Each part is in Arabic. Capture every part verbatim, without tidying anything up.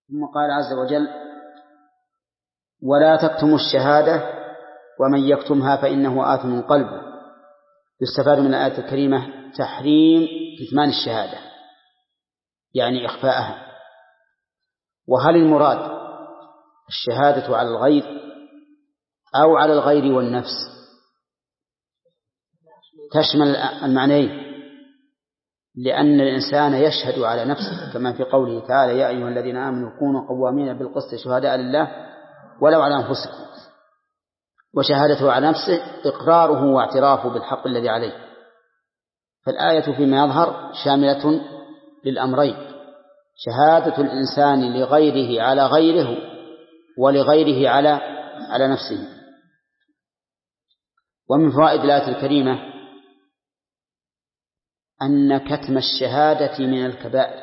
ثم قال عز وجل: ولا تكتموا الشهادة ومن يكتمها فإنه آثم قلبه. يستفاد من الآية الكريمة تحريم كتمان الشهادة، يعني إخفاءها. وهل المراد الشهادة على الغير أو على الغير والنفس؟ تشمل المعنيين، لأن الإنسان يشهد على نفسه كما في قوله تعالى: يا أيها الذين آمنوا كونوا قوامين بالقسط شهداء لله ولو على أنفسكم. وشهادته على نفسه إقراره واعترافه بالحق الذي عليه. فالآية فيما يظهر شاملة للأمرين: شهادة الإنسان لغيره على غيره ولغيره على على نفسه. ومن فوائد الآية الكريمة أن كتم الشهادة من الكبائر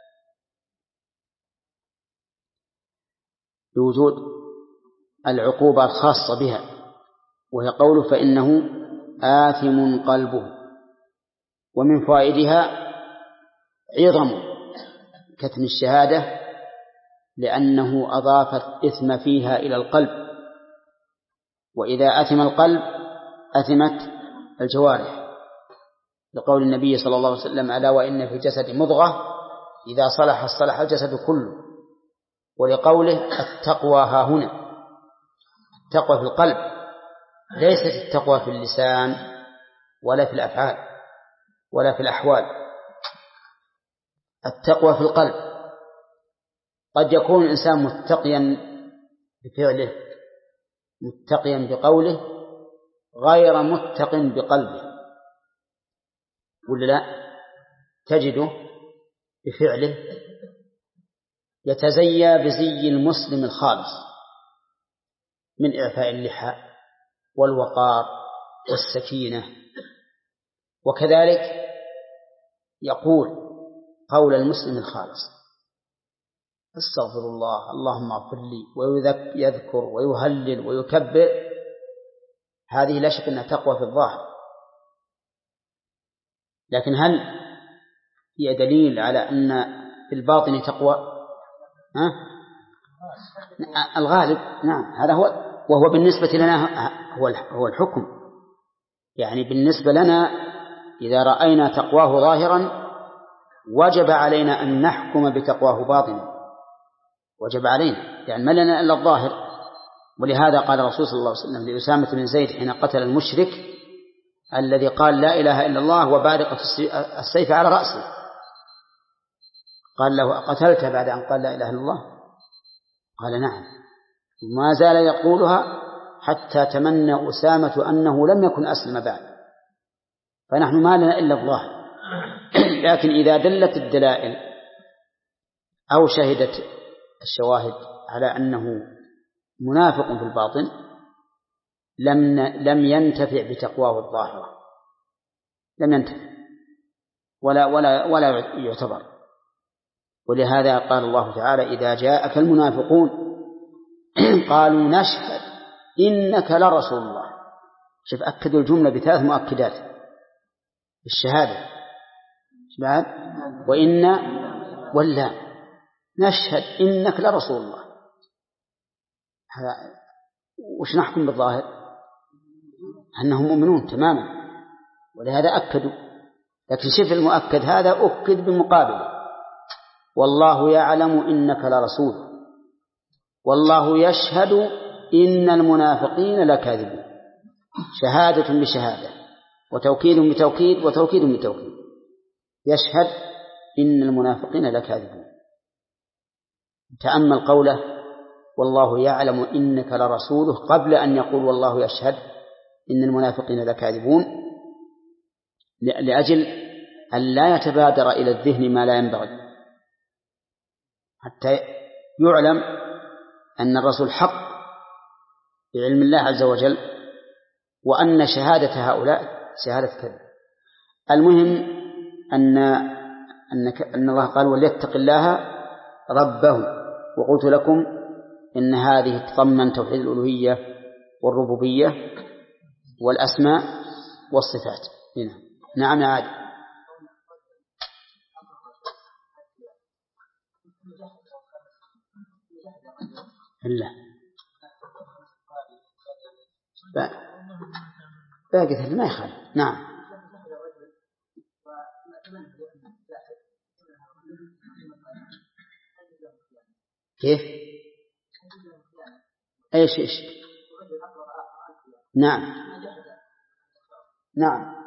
لوجود العقوبة الخاصة بها، وهي قوله: فإنه آثم قلبه. ومن فوائدها عظم كتم الشهادة لأنه أضاف الإثم فيها إلى القلب، وإذا أثم القلب أثمت الجوارح، لقول النبي صلى الله عليه وسلم: ألا وإن في الجسد مضغة إذا صلح صلح الجسد كله. ولقوله: التقوى ها هنا، التقوى في القلب، ليست التقوى في اللسان ولا في الأفعال ولا في الأحوال. التقوى في القلب. قد يكون الإنسان متقيا بفعله متقيا بقوله غير متق بقلبه، ولا لا؟ تجده بفعله يتزيى بزي المسلم الخالص من إعفاء اللحى والوقار والسكينة، وكذلك يقول قول المسلم الخالص: استغفر الله، اللهم اغفر لي، ويذكر ويهلل ويكبر. هذه لا شك أنها تقوى في الظاهر، لكن هل هي دليل على أن في الباطن تقوى؟ ها؟ الغالب نعم، هذا هو. وهو بالنسبة لنا هو الحكم، يعني بالنسبة لنا إذا رأينا تقواه ظاهرا وجب علينا أن نحكم بتقواه باطنا، وجب علينا، يعني ما لنا إلا الظاهر. ولهذا قال الرسول صلى الله عليه وسلم لأسامة بن زيد حين قتل المشرك الذي قال لا إله إلا الله وبارقة السيف على رأسه، قال له: أقتلت بعد أن قال لا إله إلا الله؟ قال: نعم. ما زال يقولها حتى تمنى أسامة أنه لم يكن أسلم بعد. فنحن ما لنا إلا الظاهر، لكن إذا دلت الدلائل أو شهدت الشواهد على أنه منافق في الباطن لم لم ينتفع بتقواه الظاهرة، لم ينتفع ولا ولا ولا يعتبر. ولهذا قال الله تعالى: إذا جاءك المنافقون قالوا نشهد إنك لرسول الله. شوف، أكدوا الجملة بثلاث مؤكدات: الشهادة بعد وإن ولا نشهد إنك لرسول الله. هذا وش نحكم بالظاهر؟ أنهم مؤمنون تماما، ولهذا أكدوا. لكن شوف المؤكد هذا أكد بمقابله: والله يعلم إنك لرسول، والله يشهد إن المنافقين لكاذبون. شهادة بشهادة، وتوكيد بتوكيد، وتوكيد بتوكيد. يشهد إن المنافقين لكاذبون. تأمل قوله: والله يعلم إنك لرسوله، قبل أن يقول والله يشهد إن المنافقين لكاذبون، لأجل أن لا يتبادر إلى الذهن ما لا ينبغي، حتى يعلم أن الرسول حق بعلم الله عز وجل، وأن شهادة هؤلاء شهادة كذب. المهم أن أن أن الله قال: وليتق الله ربه. وقلت لكم إن هذه تضمن توحيد الألوهية والربوبية والأسماء والصفات. هنا نعم يا عادل. لا باقي ما يخالف. نعم. كيف؟ ايش ايش؟ نعم نعم.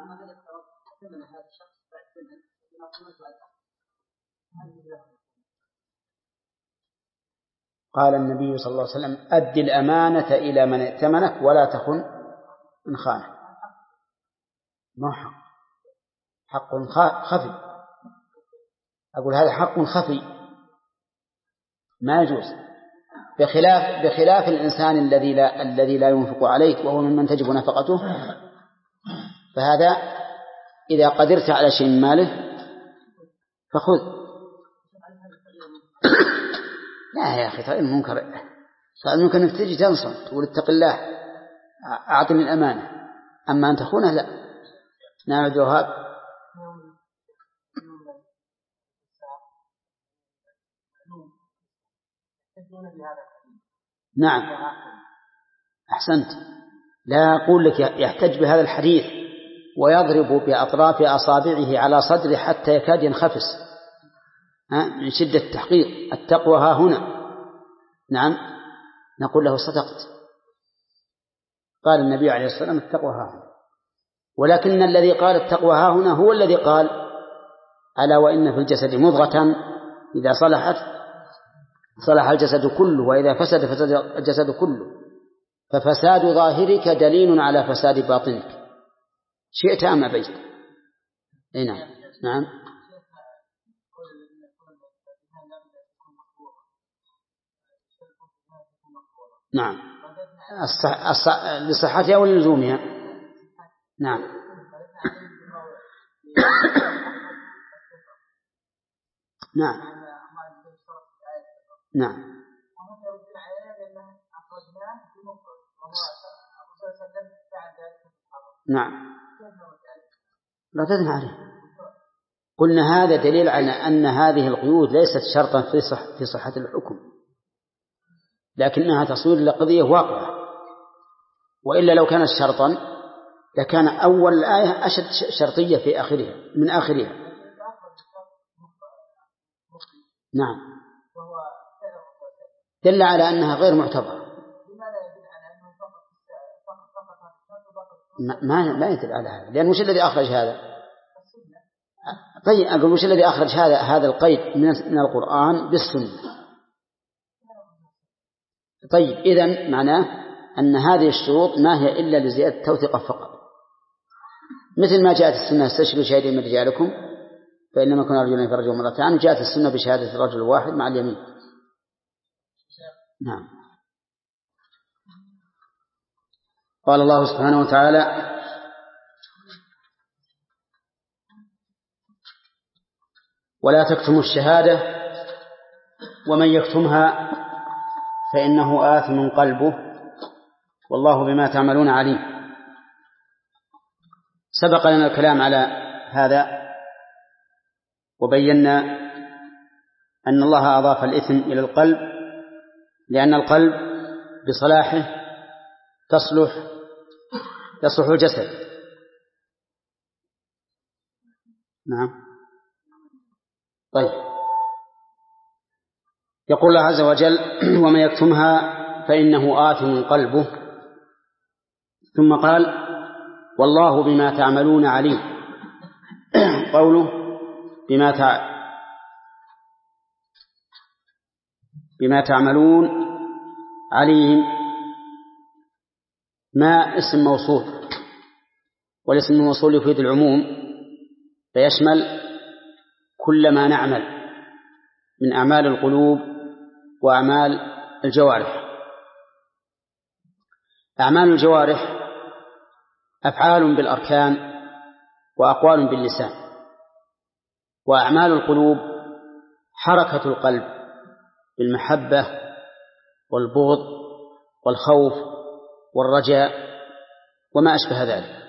قال النبي صلى الله عليه وسلم: أد الأمانة إلى من ائتمنك ولا تخن من خانك. ما حق حق خفي، أقول هذا حق خفي ما يجوز، بخلاف بخلاف الإنسان الذي لا الذي لا ينفق عليك وهو ممن تجب نفقته، فهذا إذا قدرت على شيء من ماله فخذ. لا يا أخي، طيب منكر صار ممكن أنك تجي تنصر تقول اتق الله أعطني الأمانة، أما أن تخونه لا. نعم الجواب. نعم أحسنت. لا أقول لك يحتج بهذا الحديث ويضرب بأطراف أصابعه على صدره حتى يكاد ينخفس من شدة التحقيق. التقوى ها هنا. نعم نقول له صدقت. قال النبي عليه الصلاة والسلام التقوى ها هنا، ولكن الذي قال التقوى ها هنا هو الذي قال: ألا وإن في الجسد مضغة إذا صلحت صلح الجسد كله وإذا فسد فسد الجسد كله، ففساد ظاهرك دليل على فساد باطنك شئت أم أبيت. أي نعم. نعم نعم الصح... الصح... لصحتها ولزومها. نعم نعم نعم نعم لا تدن عليه. قلنا هذا دليل على أن هذه القيود ليست شرطا في صح في صحة الحكم، لكنها تصوير لقضية واقعة، وإلا لو كانت شرطا لكان أول الآية أشد شرطية في آخرها من آخرها. نعم دل على أنها غير معتبرة. ما ما يدل على هذا، لأن وش الذي أخرج هذا؟ طيب أقول وش الذي أخرج هذا هذا القيد من القرآن بالسنة؟ طيب إذن معناه أن هذه الشروط ما هي إلا لزيادة التوثيق فقط، مثل ما جاءت السنة: استشهدوا شهيدين من رجالكم فإنما كنا رجلين فرجوا مرتان، جاءت السنة بشهادة الرجل الواحد مع اليمين. نعم. قال الله سبحانه وتعالى: ولا تكتموا الشهادة ومن يكتمها فإنه آثم قلبه والله بما تعملون عليم. سبق لنا الكلام على هذا وبينا أن الله أضاف الإثم إلى القلب لأن القلب بصلاحه تصلح يصلح الجسد. نعم. طيب يقول الله عز وجل: ومن يكتمها فإنه آثم قلبه، ثم قال: والله بما تعملون عليم. قوله بما تع... بما تعملون عليم ما اسم موصول، والاسم الموصول يفيد العموم فيشمل كل ما نعمل من أعمال القلوب وأعمال الجوارح. أعمال الجوارح أفعال بالأركان وأقوال باللسان، وأعمال القلوب حركة القلب بالمحبة والبغض والخوف والرجاء وما أشبه ذلك.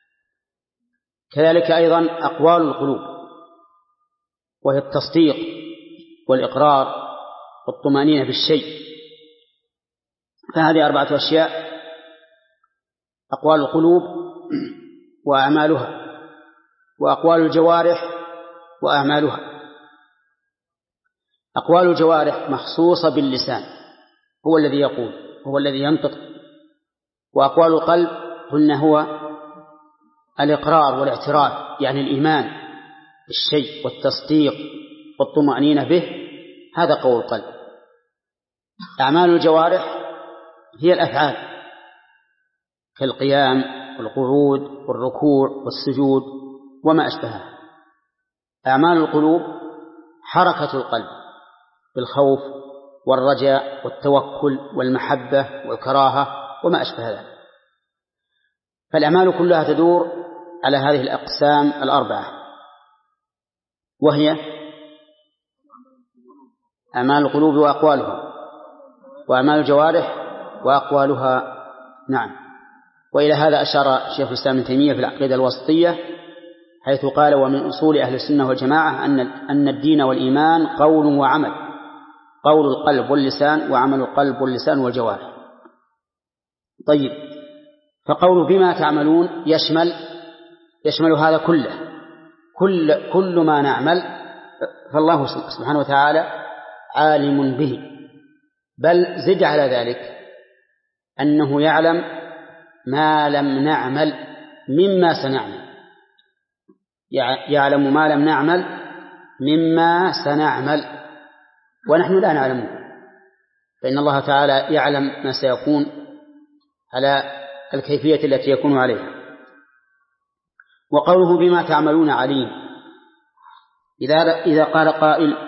كذلك أيضا أقوال القلوب وهي التصديق والإقرار والطمأنينة بالشيء. فهذه أربعة أشياء: أقوال القلوب وأعمالها، وأقوال الجوارح وأعمالها. أقوال الجوارح مخصوصة باللسان، هو الذي يقول، هو الذي ينطق. وأقوال القلب قلنا هو الإقرار والاعتراف، يعني الإيمان بالشيء والتصديق والطمأنينة به، هذا قول القلب. أعمال الجوارح هي الأفعال كالقيام والقعود والركوع والسجود وما أشبهها. أعمال القلوب حركة القلب بالخوف والرجاء والتوكل والمحبة والكراهة وما أشبه ذلك. فالأعمال كلها تدور على هذه الأقسام الأربعة، وهي أعمال القلوب وأقوالها، وأعمال الجوارح وأقوالها. نعم. وإلى هذا أشار شيخ الإسلام ابن تيمية في العقيدة الوسطية، حيث قال: ومن أصول أهل السنة والجماعة أن أن الدين والإيمان قول وعمل، قول القلب واللسان، وعمل القلب واللسان والجوارح. طيب، فقول بما تعملون يشمل يشمل هذا كله، كل كل ما نعمل فالله سبحانه وتعالى عالم به، بل زد على ذلك أنه يعلم ما لم نعمل مما سنعمل، يعلم ما لم نعمل مما سنعمل ونحن لا نعلمه، فإن الله تعالى يعلم ما سيكون على الكيفية التي يكون عليها. وقوله بما تعملون عليم، إذا إذا قال قائل: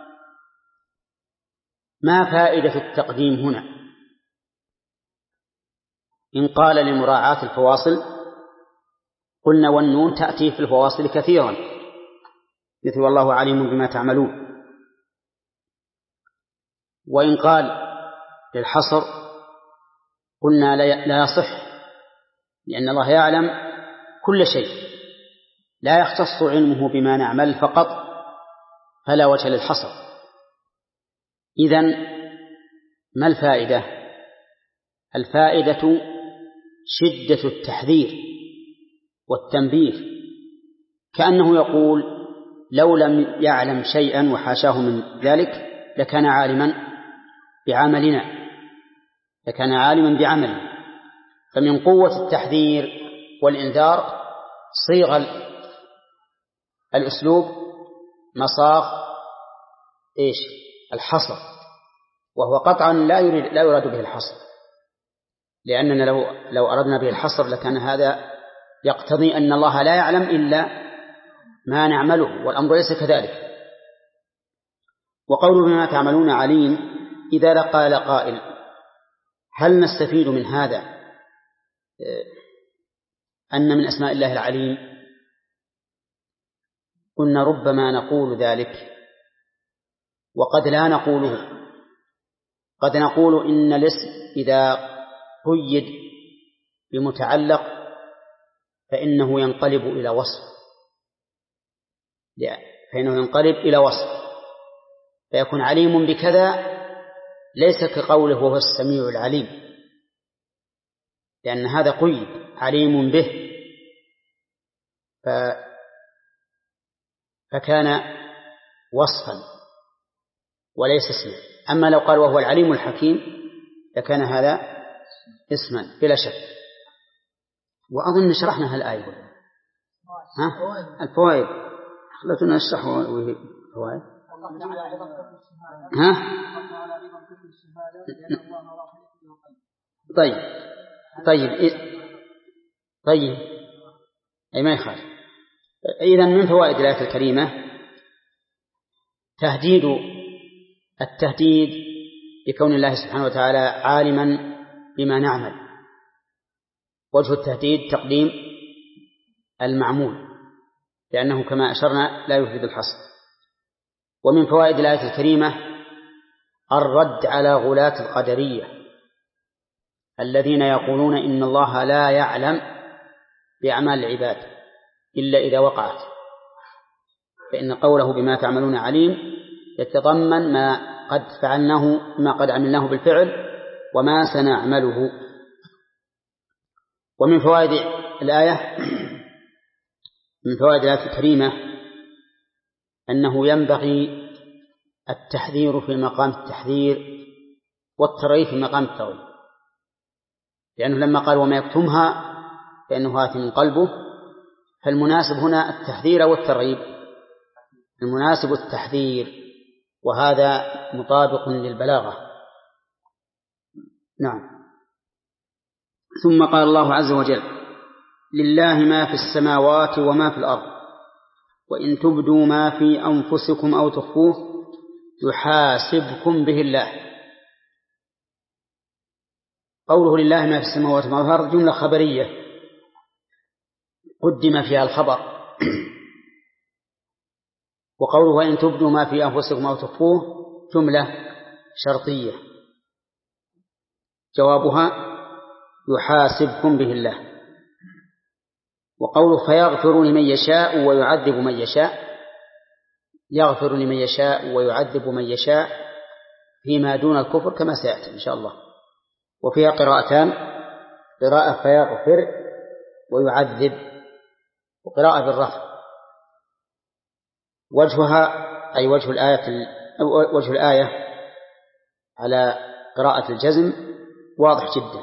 ما فائدة التقديم هنا؟ إن قال لمراعاة الفواصل قلنا: والنون تأتي في الفواصل كثيرا، مثل والله عليم بما تعملون. وإن قال للحصر قلنا لا يصح، لأن الله يعلم كل شيء، لا يختص علمه بما نعمل فقط، فلا وجه للحصر. إذن ما الفائدة؟ الفائدة شدة التحذير والتنبيه، كأنه يقول: لو لم يعلم شيئا وحاشاه من ذلك لكان عالما بعملنا، لكان عالما بعملنا. فمن قوة التحذير والإنذار صيغ الأسلوب مصاغ إيش؟ الحصر، وهو قطعا لا يريد لا يراد به الحصر، لأننا لو لو أردنا به الحصر لكان هذا يقتضي أن الله لا يعلم إلا ما نعمله، والأمر ليس كذلك. وقوله بما تعملون عليم، إذا قال قائل: هل نستفيد من هذا أن من أسماء الله العليم؟ قلنا: ربما نقول ذلك وقد لا نقوله. قد نقول إن الاسم إذا قيد بمتعلق فإنه ينقلب إلى وصف، فإنه ينقلب إلى وصف فيكون عليم بكذا، ليس كقوله وهو السميع العليم، لأن هذا قيد عليم به ف... فكان وصفا وليس اسما. أما لو قال وهو العليم الحكيم لكان هذا اسما بلا شك. وأظن شرحنا هالآية. ها؟ الفوائد خلتنا نشرح الفوائد. ها؟ طيب طيب طيب أي ما يخالف. إذن من فوائد الآية الكريمة تهديد التهديد بكون الله سبحانه وتعالى عالما بما نعمل. وجه التهديد تقديم المعمول، لأنه كما أشرنا لا يفيد الحصر. ومن فوائد الآية الكريمة الرد على غلاة القدرية الذين يقولون إن الله لا يعلم بأعمال العباد إلا إذا وقعت، فإن قوله بما تعملون عليم يتضمن ما قد فعلناه ما قد عملناه بالفعل وما سنعمله. ومن فوائد الآية من فوائد الآية الكريمة أنه ينبغي التحذير في مقام التحذير والترغيب في مقام الترغيب، لأنه لما قال وما يكتمها فإنه آثم قلبه، فالمناسب هنا التحذير والترغيب، المناسب التحذير، وهذا مطابق للبلاغة. نعم. ثم قال الله عز وجل لله ما في السماوات وما في الأرض وإن تبدوا ما في أنفسكم أو تخفوه يحاسبكم به الله. قوله لله ما في السماوات وما في الأرض جملة خبرية قدم فيها الخبر، وقوله وإن تبدوا ما في أنفسكم أو تخفوه جملة شرطية جوابها يحاسبكم به الله. وقوله فيغفر لمن يشاء ويعذب من يشاء، يغفر لمن يشاء ويعذب من يشاء فيما دون الكفر كما سيأتي إن شاء الله. وفيها قراءتان، قراءة فيغفر ويعذب، وقراءة بالرفع. وجهها أي وجه الآية وجه الآية على قراءة الجزم واضح جدا،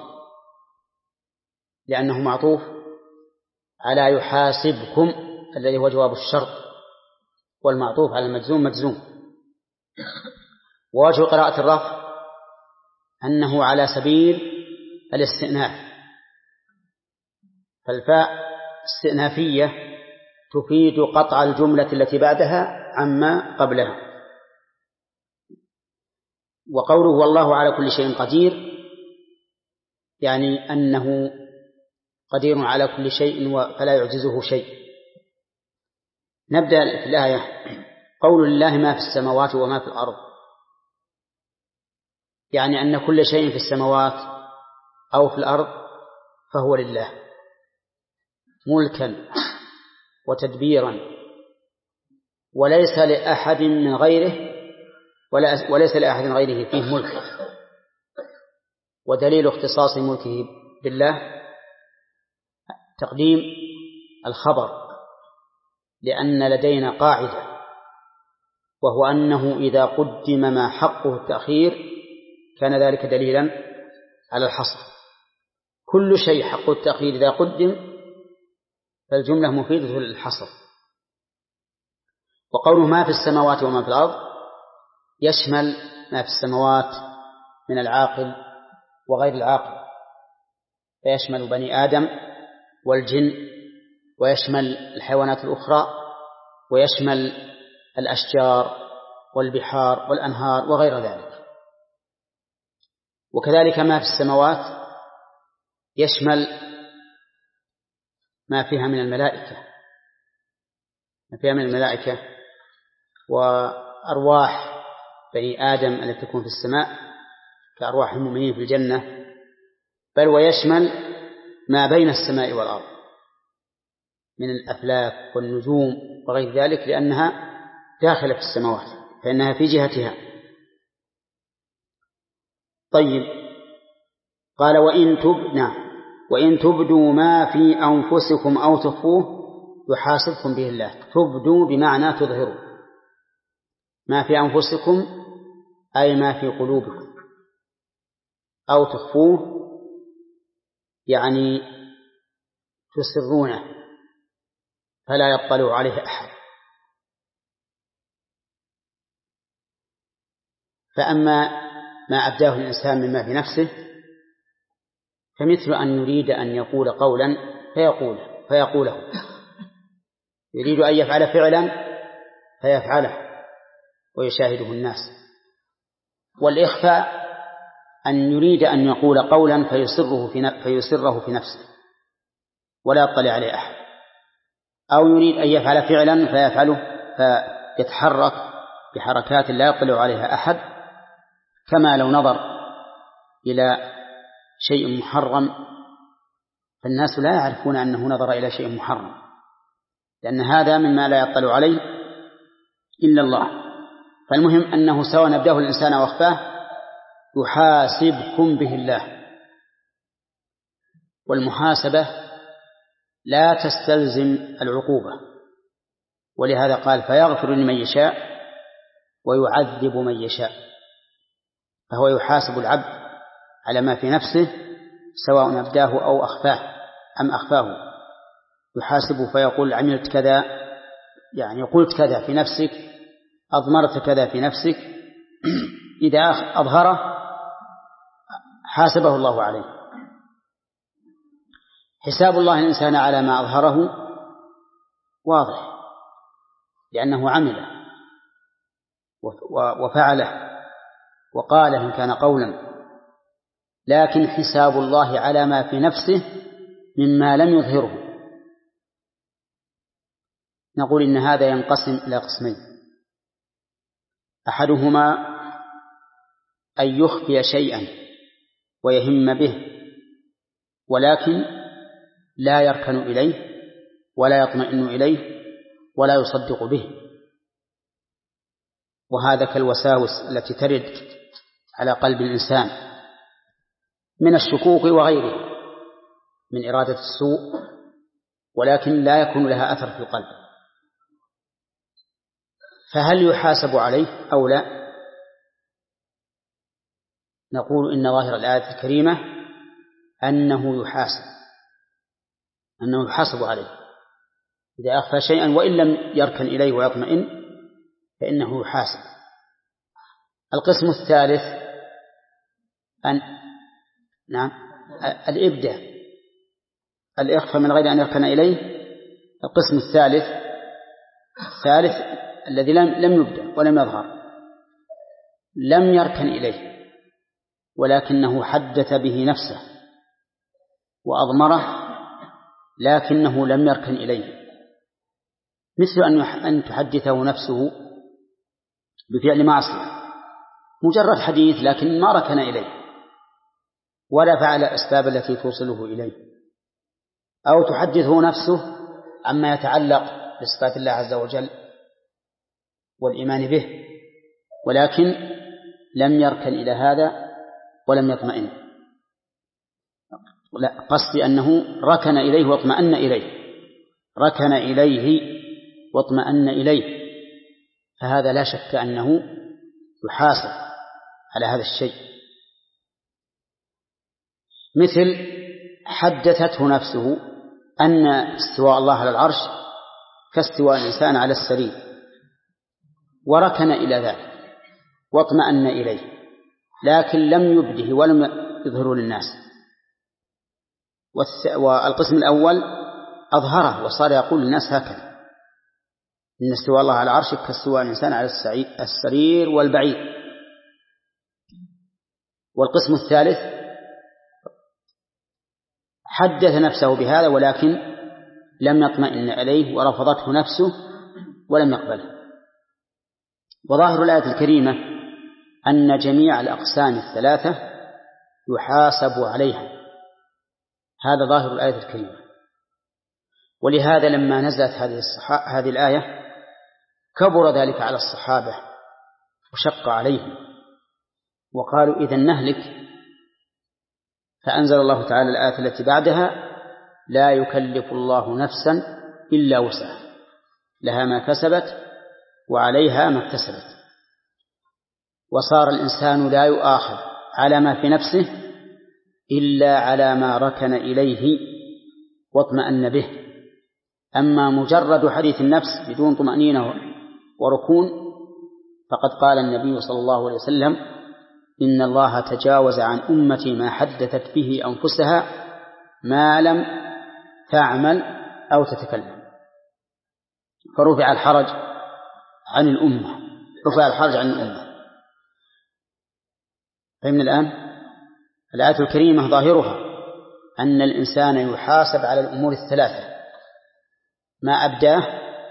لأنه معطوف على يحاسبكم الذي هو جواب الشرط، والمعطوف على المجزوم مجزوم. ووجه قراءة الرفع أنه على سبيل الاستئناف، فالفاء استئنافية تفيد قطع الجملة التي بعدها عما قبلها. وقوله والله على كل شيء قدير يعني أنه قدير على كل شيء فلا يعجزه شيء. نبدأ في الآية. قول لله ما في السماوات وما في الأرض يعني أن كل شيء في السماوات أو في الأرض فهو لله ملكا وتدبيرا، وليس لأحد من غيره وليس لأحد غيره فيه ملك. ودليل اختصاص ملكه بالله تقديم الخبر، لأن لدينا قاعدة وهو أنه إذا قدم ما حقه التأخير كان ذلك دليلا على الحصر. كل شيء حقه التأخير إذا قدم فالجملة مفيدة للحصر. وقوله ما في السماوات وما في الأرض يشمل ما في السماوات من العاقل وغير العاقل، فيشمل بني آدم والجن، ويشمل الحيوانات الأخرى، ويشمل الأشجار والبحار والأنهار وغير ذلك. وكذلك ما في السماوات يشمل ما فيها من الملائكة ما فيها من الملائكة وأرواح بني آدم التي تكون في السماء كأرواح المؤمنين في الجنة، بل ويشمل ما بين السماء والأرض من الأفلاك والنجوم وغير ذلك، لأنها داخلة في السماوات فإنها في جهتها. طيب، قال وإن تبدوا وإن تبدوا ما في أنفسكم أو تخفوه يحاسبكم به الله. تبدوا بمعنى تظهروا ما في أنفسكم أي ما في قلوبكم، أو تخفوه يعني تسرونه فلا يطلع عليه أحد. فأما ما أبداه الإنسان مما في نفسه فمثل أن يريد أن يقول قولا فيقول فيقوله، يريد أن يفعل فعلا فيفعله ويشاهده الناس. والإخفاء أن يريد أن يقول قولا فيسره في فيسره في نفسه ولا يطلع عليه أحد، أو يريد أن يفعل فعلا فيفعله فيتحرك بحركات لا يطلع عليها أحد، كما لو نظر إلى شيء محرم فالناس لا يعرفون أنه نظر إلى شيء محرم، لأن هذا مما لا يطلع عليه إلا الله. فالمهم أنه سواء نبداه الإنسان أو أخفاه يحاسبكم به الله. والمحاسبة لا تستلزم العقوبة، ولهذا قال فيغفر لمن يشاء ويعذب من يشاء. فهو يحاسب العبد على ما في نفسه سواء أبداه أو أخفاه أم أخفاه. يحاسبه فيقول عملت كذا، يعني قلت كذا في نفسك، أضمرت كذا في نفسك. إذا أظهره حاسبه الله عليه. حساب الله الإنسان على ما أظهره واضح، لأنه عمله وفعله وقاله إن كان قولا، لكن حساب الله على ما في نفسه مما لم يظهره نقول إن هذا ينقسم إلى قسمين: أحدهما أن يخفي شيئا ويهم به ولكن لا يركن إليه ولا يطمئن إليه ولا يصدق به، وهذا كالوساوس التي ترد على قلب الإنسان من الشكوك وغيره من إرادة السوء، ولكن لا يكون لها أثر في القلب. فهل يحاسب عليه أو لا؟ نقول إن ظاهر الآية الكريمة أنه يحاسب أنه يحاسب عليه إذا أخفى شيئا وإن لم يركن إليه ويطمئن فإنه يحاسب. القسم الثالث أن نعم الإبداء الإخفاء من غير أن يركن إليه. القسم الثالث الثالث الذي لم لم يبدأ ولم يظهر، لم يركن إليه ولكنه حدث به نفسه وأضمره لكنه لم يركن إليه، مثل أن تحدثه نفسه بفعل معصية مجرد حديث لكن ما ركن إليه ولا فعل الأسباب التي توصله إليه، أو تحدثه نفسه عما يتعلق بصفات الله عز وجل والإيمان به ولكن لم يركن إلى هذا ولم يطمئن. لا، قصدي أنه ركن إليه واطمأن إليه ركن إليه واطمأن إليه، فهذا لا شك أنه يحاسب على هذا الشيء. مثل حدثته نفسه أن استواء الله على العرش كاستواء الإنسان على السرير وركن إلى ذلك واطمأن إليه لكن لم يبده ولم يظهره للناس. والقسم الأول أظهره وصار يقول للناس هكذا إن استواء الله على العرش كاستواء الإنسان على السرير والبعير. والقسم الثالث حدث نفسه بهذا ولكن لم يطمئن إليه ورفضته نفسه ولم يقبله. وظاهر الآية الكريمة أن جميع الأقسام الثلاثة يحاسب عليها، هذا ظاهر الآية الكريمة. ولهذا لما نزلت هذه, هذه الآية كبر ذلك على الصحابة وشق عليهم وقالوا إذن نهلك، فأنزل الله تعالى الآية التي بعدها لا يكلف الله نفسا إلا وسعها لها ما كسبت وعليها ما اكتسبت. وصار الإنسان لا يؤاخذ على ما في نفسه إلا على ما ركن إليه واطمأن به. أما مجرد حديث النفس بدون طمأنينة وركون فقد قال النبي صلى الله عليه وسلم إن الله تجاوز عن أمتي ما حدثت به أنفسها ما لم تعمل أو تتكلم. فرفع الحرج عن الأمة رفع الحرج عن الأمة. فمن الآن الآية الكريمة ظاهرها أن الإنسان يحاسب على الأمور الثلاثة: ما أبداه،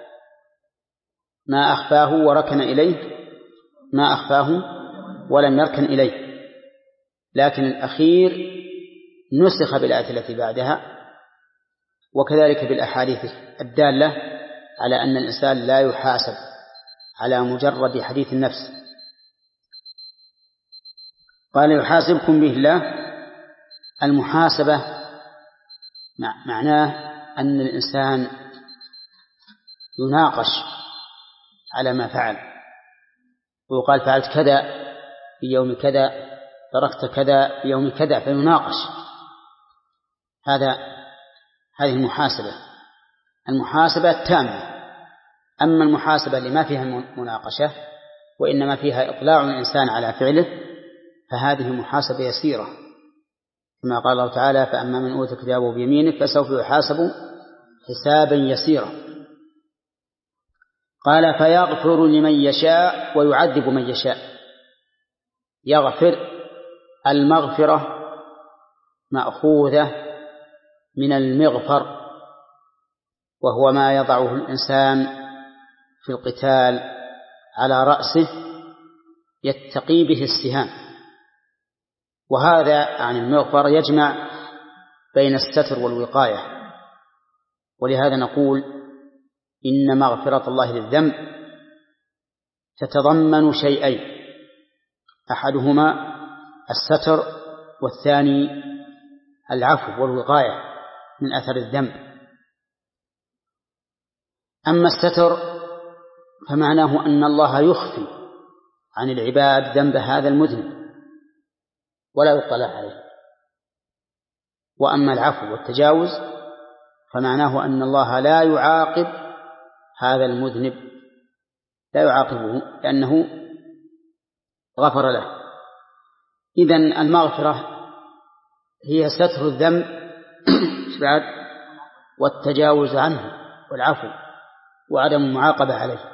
ما أخفاه وركن إليه، ما أخفاه ولم يركن إليه. لكن الأخير نسخ بالآية التي بعدها، وكذلك بالأحاديث الدالة على أن الإنسان لا يحاسب على مجرد حديث النفس. قال يحاسبكم به الله. المحاسبة معناه أن الإنسان يناقش على ما فعل، ويقال فعلت كذا في يوم كذا، تركت كذا في يوم كذا، فيناقش. هذا هذه المحاسبة، المحاسبة التامة. أما المحاسبة لما فيها مناقشة وإنما فيها إطلاع الإنسان على فعله فهذه محاسبة يسيرة، كما قال الله تعالى: فأما من أوتي كتابه بيمينه فسوف يحاسب حسابا يسيرا. قال: فيغفر لمن يشاء ويعذب من يشاء. يغفر، المغفرة مأخوذة من المغفر، وهو ما يضعه الإنسان في القتال على رأسه يتقي به السهام، وهذا عن المغفر يجمع بين الستر والوقاية. ولهذا نقول إن مغفرة الله للذنب تتضمن شيئين: أحدهما الستر، والثاني العفو والوقاية من أثر الذنب. أما الستر فمعناه أن الله يخفي عن العباد ذنب هذا المذنب ولا يطلع عليه. وأما العفو والتجاوز فمعناه أن الله لا يعاقب هذا المذنب، لا يعاقبه لأنه غفر له. إذن المغفرة هي ستر الذنب والتجاوز عنه والعفو وعدم المعاقبة عليه،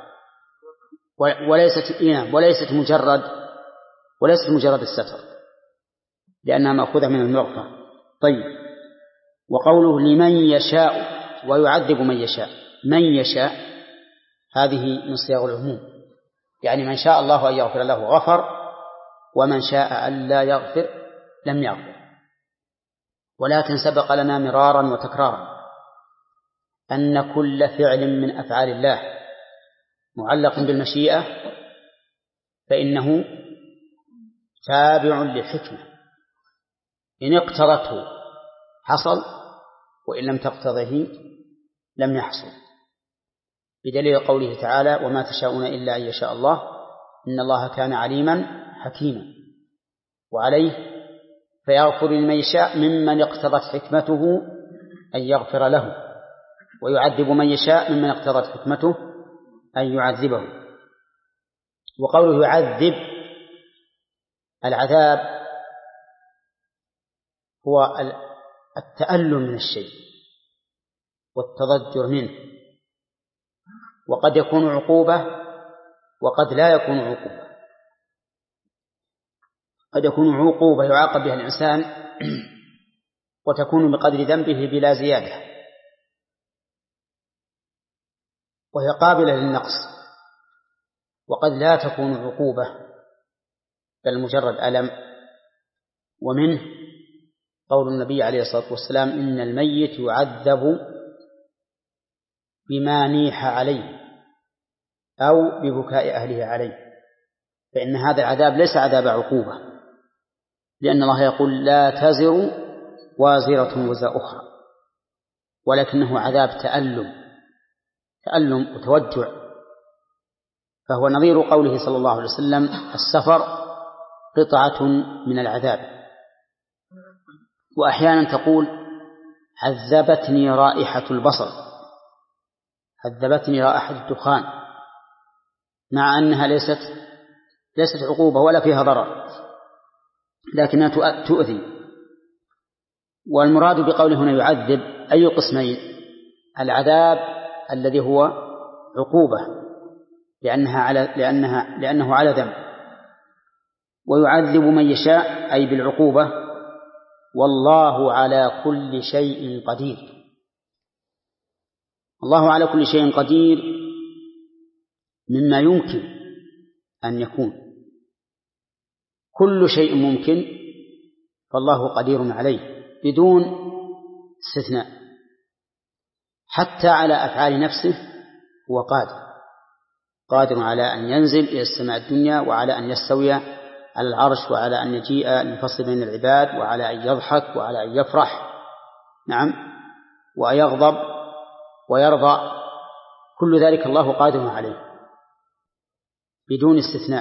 وليست وليست مجرد وليست مجرد الستر، لأنها مأخوذة من المغفرة. طيب، وقوله لمن يشاء ويعذب من يشاء، من يشاء هذه من صيغ العموم، يعني من شاء الله أن يغفر له غفر، ومن شاء أن لا يغفر لم يغفر. ولكن سبق لنا مرارا وتكرارا أن كل فعل من أفعال الله معلق بالمشيئة فإنه تابع للحكمة، إن اقتضته حصل، وإن لم تقتضه لم يحصل، بدليل قوله تعالى: وما تشاءون إلا أن يشاء الله إن الله كان عليما حكيما. وعليه فيغفر لمن يشاء ممن اقتضت حكمته أن يغفر له، ويعذب من يشاء ممن اقتضت حكمته أن يعذبه. وقوله يعذب، العذاب هو التألم من الشيء والتضجر منه، وقد يكون عقوبة وقد لا يكون عقوبة. قد يكون عقوبة يعاقب بها الإنسان وتكون بقدر ذنبه بلا زيادة، وهي قابلة للنقص. وقد لا تكون عقوبة بل مجرد ألم. ومنه قول النبي عليه الصلاة والسلام: إن الميت يعذب بما نيح عليه أو ببكاء أهله عليه، فإن هذا العذاب ليس عذاب عقوبة، لأن الله يقول: لا تزر وازرة وزر أخرى، ولكنه عذاب تألم تألم وتوجع، فهو نظير قوله صلى الله عليه وسلم: السفر قطعة من العذاب. وأحيانا تقول: عذبتني رائحة البصل، عذبتني رائحة الدخان، مع أنها ليست ليست عقوبة ولا فيها ضرر، لكنها تؤذي. والمراد بقوله هنا يعذب أي قسمين: العذاب الذي هو عقوبة لأنها على لأنها لأنه على ذنب، ويعذب من يشاء أي بالعقوبة. والله على كل شيء قدير. الله على كل شيء قدير مما يمكن أن يكون، كل شيء ممكن فالله قدير عليه بدون استثناء، حتى على أفعال نفسه هو قادر قادر على أن ينزل إلى السماء الدنيا، وعلى أن يستوي على العرش، وعلى أن يجيء ليفصل بين العباد، وعلى أن يضحك، وعلى أن يفرح، نعم، ويغضب ويرضى، كل ذلك الله قادر عليه بدون استثناء.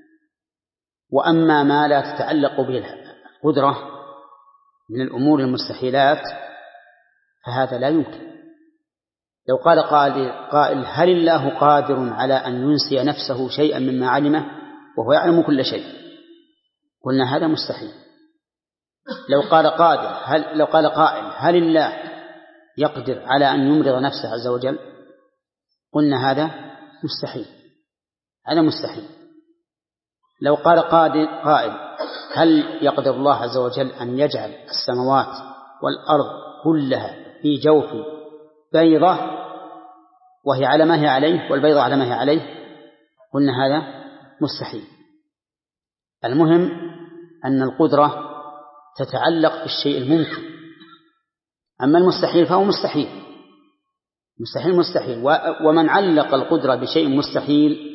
وأما ما لا تتعلق به القدرة من الأمور المستحيلات فهذا لا يمكن. لو قال قائل هل الله قادر على أن ينسي نفسه شيئا مما علمه وهو يعلم كل شيء؟ قلنا هذا مستحيل. لو قال قادر هل لو قال قائل هل الله يقدر على أن يمرض نفسه عز وجل؟ قلنا هذا مستحيل، هذا مستحيل. لو قال قائل هل يقدر الله عز وجل أن يجعل السماوات والأرض كلها في جوف بيضة وهي على ما هي عليه والبيضة على ما هي عليه؟ قلنا هذا مستحيل. المهم أن القدرة تتعلق بالشيء الممكن، أما المستحيل فهو مستحيل، مستحيل مستحيل. ومن علق القدرة بشيء مستحيل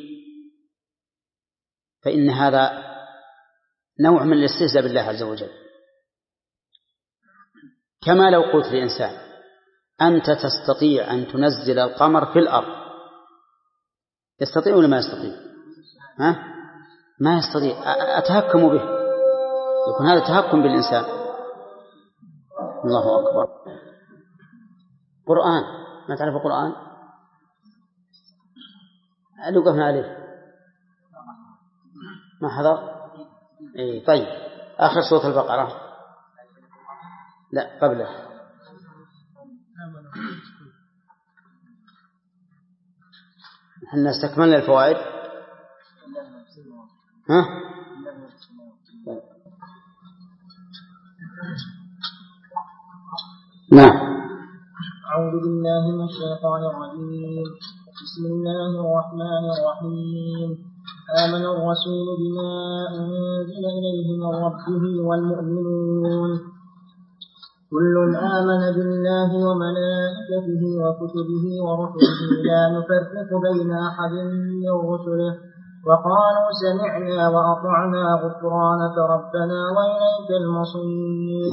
فإن هذا نوع من الاستهزاء بالله عز وجل. كما لو قلت لإنسان أنت تستطيع أن تنزل القمر في الأرض، يستطيع ولا ما يستطيع؟ ها؟ ما يستطيع. أتهكم به، يكون هذا تهكم بالإنسان. الله أكبر. قرآن، ما تعرف القرآن؟ اللي وقفنا عليه ما حضر؟ إيه طيب، آخر سورة البقرة، لا قبله. احنا استكملنا الفوائد. ها؟ طيب. نعم. أعوذ بالله من الشيطان الرجيم. بسم الله الرحمن الرحيم. آمن الرسول بما أنزل إليه من ربه والمؤمنون كل آمن بالله وملائكته وكتبه ورسله لا نفرق بين أحد من رسله وقالوا سمعنا وأطعنا غفرانك ربنا وإليك المصير.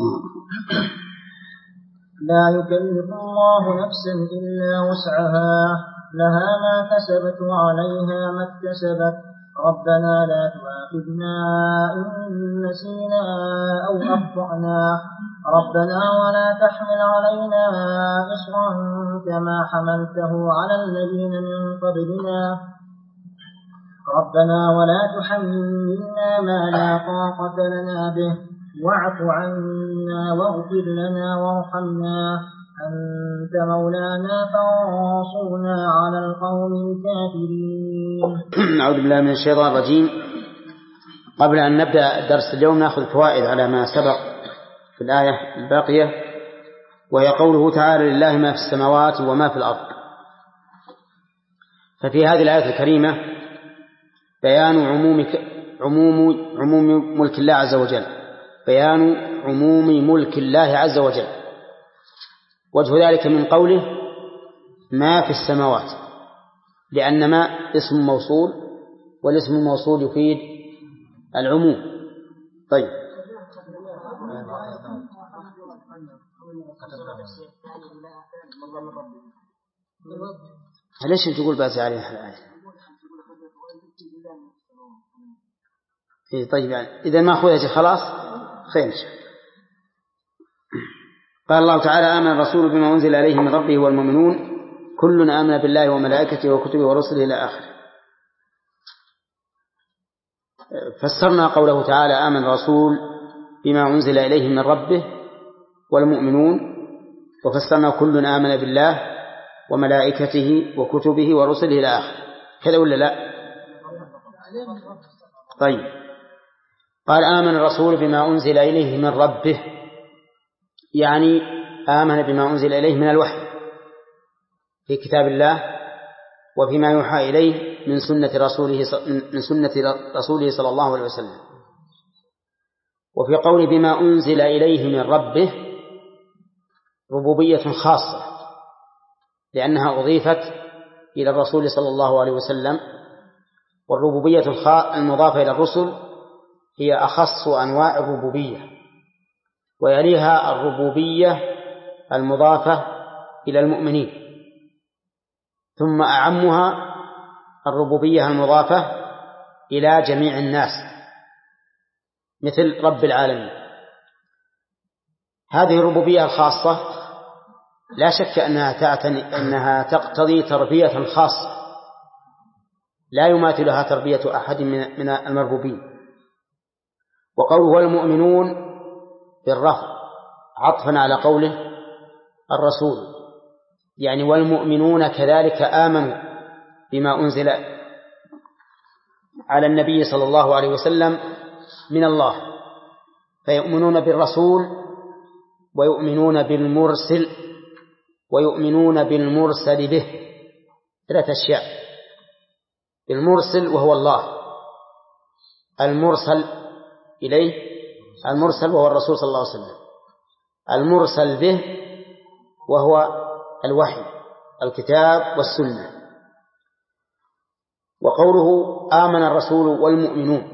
لا يكلف الله نفسا إلا وسعها لها ما كسبت وعليها ما اكتسبت ربنا لا تؤاخذنا إن نسينا أو أخطأنا ربنا ولا تحمل علينا إصرا كما حملته على الذين من قبلنا ربنا ولا تحملنا ما لا طاقة لنا به واعف عنا واغفر لنا وارحمنا أنت مولانا فانصرنا على القوم الكافرين. أعوذ بالله من الشيطان الرجيم. قبل أن نبدأ درس اليوم نأخذ فوائد على ما سبق في الآية الباقية، وهي قوله تعالى لله ما في السماوات وما في الأرض. ففي هذه الآية الكريمة بيان عموم عموم عموم ملك الله عز وجل، بيان عموم ملك الله عز وجل. وجه ذلك من قوله ما في السماوات، لأن ما اسم موصول، والاسم الموصول يفيد العموم. طيب، ليش تقول بس عليها الآية؟ إيه طيب، يعني إذا ما أخذها خلاص خير. قال الله تعالى آمن الرسول بما أنزل إليه من ربه والمؤمنون كل آمن بالله وملائكته وكتبه ورسله إلى آخره. فسرنا قوله تعالى آمن الرسول بما أنزل إليه من ربه والمؤمنون، وفسرنا كل آمن بالله وملائكته وكتبه ورسله إلى آخره. كذا ولا لا؟ طيب، قال آمن الرسول بما أنزل إليه من ربه، يعني آمن بما أنزل إليه من الوحي في كتاب الله وفيما يوحى إليه من سنة رسوله من سنة رسوله صلى الله عليه وسلم. وفي قول بما أنزل إليه من ربه ربوبية خاصة، لأنها أضيفت إلى الرسول صلى الله عليه وسلم، والربوبية المضافة إلى الرسل هي أخص أنواع الربوبية، ويليها الربوبية المضافة إلى المؤمنين، ثم أعمها الربوبية المضافة إلى جميع الناس مثل رب العالمين. هذه الربوبية الخاصة لا شك أنها تعتني أنها تقتضي تربية خاصة لا يماثلها تربية أحد من المربوبين. وقوله والمؤمنون بالرفع عطفا على قوله الرسول، يعني والمؤمنون كذلك آمنوا بما أنزل على النبي صلى الله عليه وسلم من الله، فيؤمنون بالرسول ويؤمنون بالمرسل ويؤمنون بالمرسل به، ثلاثة أشياء: بالمرسل وهو الله، المرسل إليه المرسل وهو الرسول صلى الله عليه وسلم، المرسل به وهو الوحي الكتاب والسنة. وقوله آمن الرسول والمؤمنون،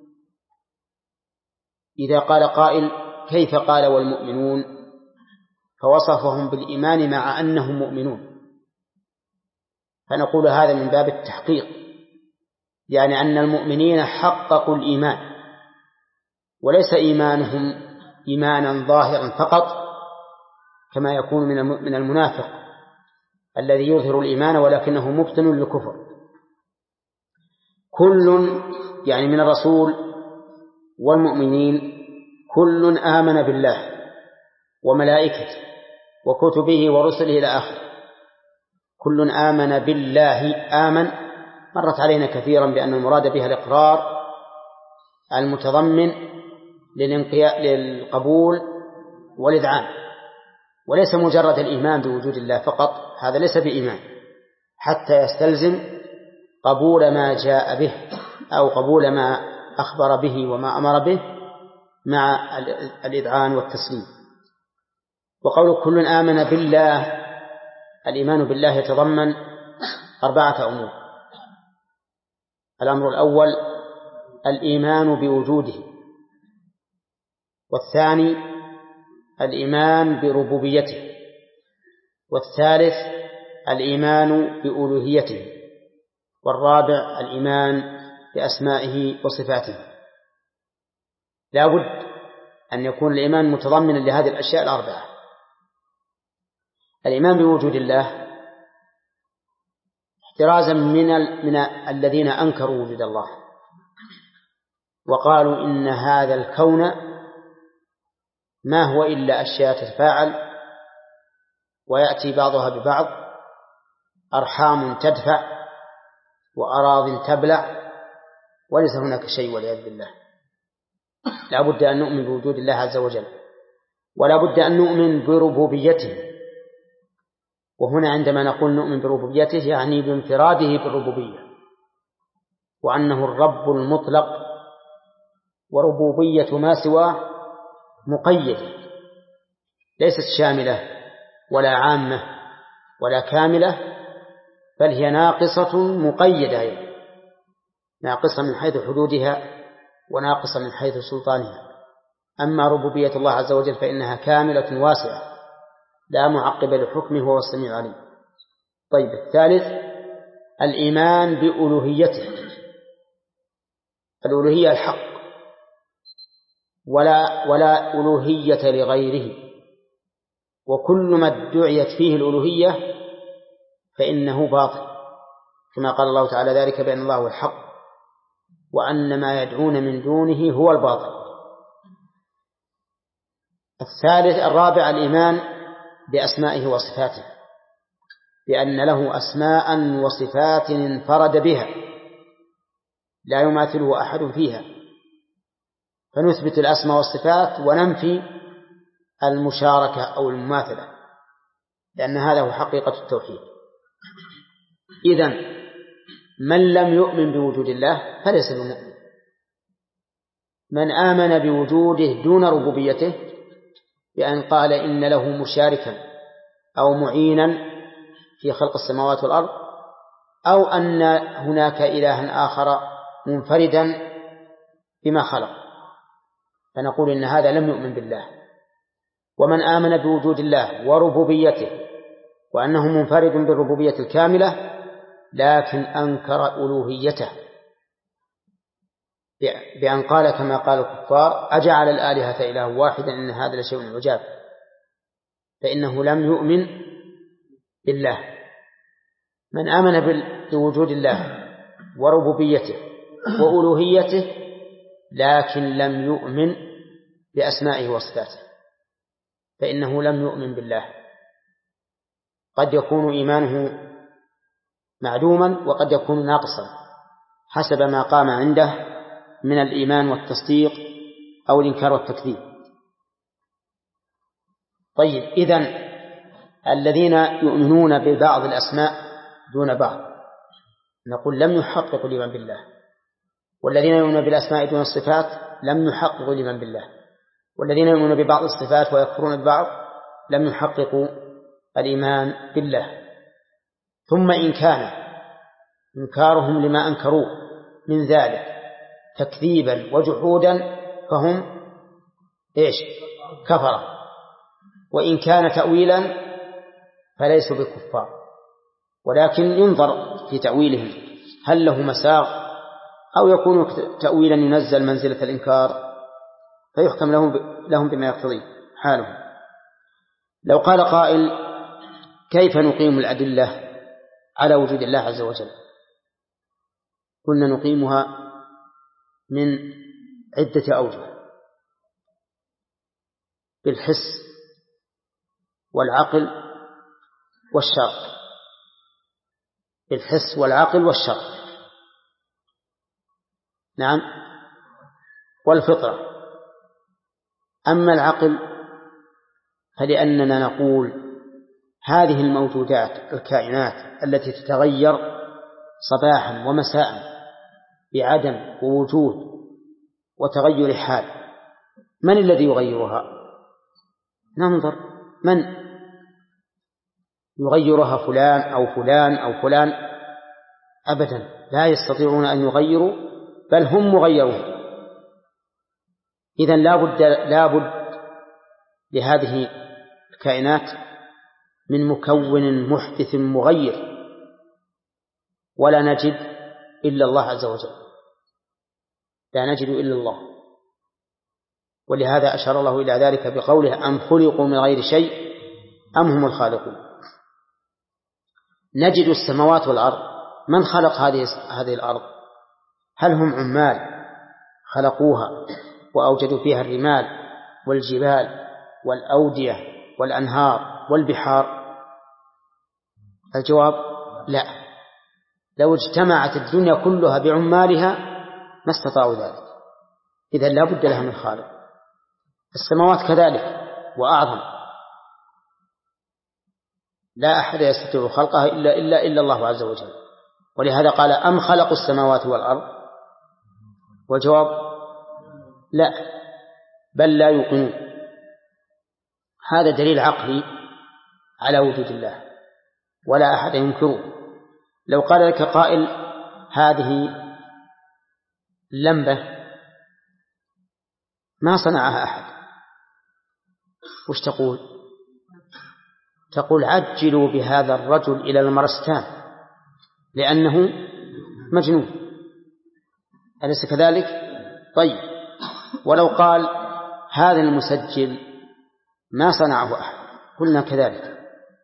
إذا قال قائل كيف قال والمؤمنون فوصفهم بالإيمان مع أنهم مؤمنون، فنقول هذا من باب التحقيق، يعني أن المؤمنين حققوا الإيمان، وليس إيمانهم إيمانا ظاهرا فقط كما يكون من المنافق الذي يظهر الإيمان ولكنه مبطن للكفر. كل يعني من الرسول والمؤمنين كل آمن بالله وملائكته وكتبه ورسله إلى آخر. كل آمن بالله، آمن مرت علينا كثيرا بأن المراد بها الإقرار المتضمن للانقياء للقبول والإذعان، وليس مجرد الإيمان بوجود الله فقط، هذا ليس بإيمان حتى يستلزم قبول ما جاء به أو قبول ما أخبر به وما أمر به مع الإذعان والتسليم. وقول كل آمن بالله، الإيمان بالله يتضمن أربعة أمور: الأمر الأول الإيمان بوجوده، والثاني الإيمان بربوبيته، والثالث الإيمان بألوهيته، والرابع الإيمان بأسمائه وصفاته. لا بد أن يكون الإيمان متضمنا لهذه الأشياء الأربعة. الإيمان بوجود الله احترازا من, ال... من الذين أنكروا وجود الله وقالوا إن هذا الكون ما هو إلا أشياء تتفاعل ويأتي بعضها ببعض، أرحام تدفع وأراض تبلع، وليس هناك شيء والعياذ بالله. لا بد أن نؤمن بوجود الله عز وجل، ولا بد أن نؤمن بربوبيته. وهنا عندما نقول نؤمن بربوبيته يعني بانفراده بالربوبية، وأنه الرب المطلق، وربوبية ما سواه مقيدة ليست شاملة ولا عامة ولا كاملة، بل هي ناقصة مقيدة، يعني ناقصة من حيث حدودها وناقصة من حيث سلطانها. أما ربوبية الله عز وجل فإنها كاملة واسعة لا معقب لحكمه وهو السميع العليم. طيب، الثالث الإيمان بألوهيته، الألوهية الحق، ولا, ولا ألوهية لغيره، وكل ما ادعيت فيه الألوهية فإنه باطل، كما قال الله تعالى ذلك بأن الله هو الحق وأن ما يدعون من دونه هو الباطل. الثالث الرابع الإيمان بأسمائه وصفاته، بأن له أسماء وصفات انفرد بها لا يماثله أحد فيها، فنثبت الأسماء والصفات وننفي المشاركة أو المماثلة، لأن هذا هو حقيقة التوحيد. إذن من لم يؤمن بوجود الله فليس بمؤمن. من آمن بوجوده دون ربوبيته بأن قال إن له مشاركا أو معينا في خلق السماوات والأرض، أو أن هناك إلها آخر منفردا بما خلق، فنقول إن هذا لم يؤمن بالله. ومن آمن بوجود الله وربوبيته وأنه منفرد بالربوبية الكاملة لكن أنكر ألوهيته بأن قال كما قال الكفار أجعل الآلهة إله واحدا إن هذا لشيء عجاب، فإنه لم يؤمن بالله. من آمن بوجود الله وربوبيته وألوهيته لكن لم يؤمن بأسمائه وصفاته فإنه لم يؤمن بالله. قد يكون إيمانه معدوما وقد يكون ناقصا حسب ما قام عنده من الإيمان والتصديق أو الإنكار والتكذيب. طيب، إذن الذين يؤمنون ببعض الأسماء دون بعض نقول لم يحققوا الإيمان بالله، والذين يؤمنون بالأسماء دون الصفات لم يحققوا الإيمان بالله، والذين يؤمنون ببعض الصفات ويكفرون ببعض لم يحققوا الإيمان بالله. ثم إن كان إنكارهم لما أنكروه من ذلك تكذيبا وجحودا فهم إيش؟ كفرة. وإن كان تأويلا فليسوا بكفار، ولكن ينظر في تأويلهم هل له مساغ أو يكون تأويلا ينزل منزلة الإنكار فيحكم لهم لهم بما يقتضي حالهم. لو قال قائل كيف نقيم الأدلة على وجود الله عز وجل؟ كنا نقيمها من عدة أوجه: بالحس والعقل والشرع. بالحس والعقل والشرع، نعم، والفطرة. أما العقل فلأننا نقول هذه الموجودات الكائنات التي تتغير صباحا ومساء بعدم ووجود وتغير حال، من الذي يغيرها؟ ننظر من يغيرها، فلان أو فلان أو فلان؟ أبدا، لا يستطيعون أن يغيروا، بل هم مغيرون. إذن لا بد لا بد لهذه الكائنات من مكون محدث مغير، ولا نجد إلا الله عز وجل، لا نجد إلا الله. ولهذا أشار الله إلى ذلك بقوله أم خلقوا من غير شيء أم هم الخالقون. نجد السماوات والأرض، من خلق هذه هذه الأرض؟ هل هم عمال خلقوها وأوجدوا فيها الرمال والجبال والأودية والأنهار والبحار؟ الجواب لا. لو اجتمعت الدنيا كلها بعمالها ما استطاعوا ذلك، إذن لا بد لها من خالق. السماوات كذلك وأعظم، لا أحد يستطيع خلقها إلا, إلا, إلا الله عز وجل. ولهذا قال أم خلقوا السماوات والأرض؟ والجواب لا، بل لا يوقنون. هذا دليل عقلي على وجود الله ولا أحد ينكره. لو قال لك قائل هذه اللمبة ما صنعها أحد، وش تقول؟ تقول عجلوا بهذا الرجل إلى المرستان لأنه مجنون، أليس كذلك؟ طيب، ولو قال هذا المسجل ما صنعه أحد قلنا كذلك.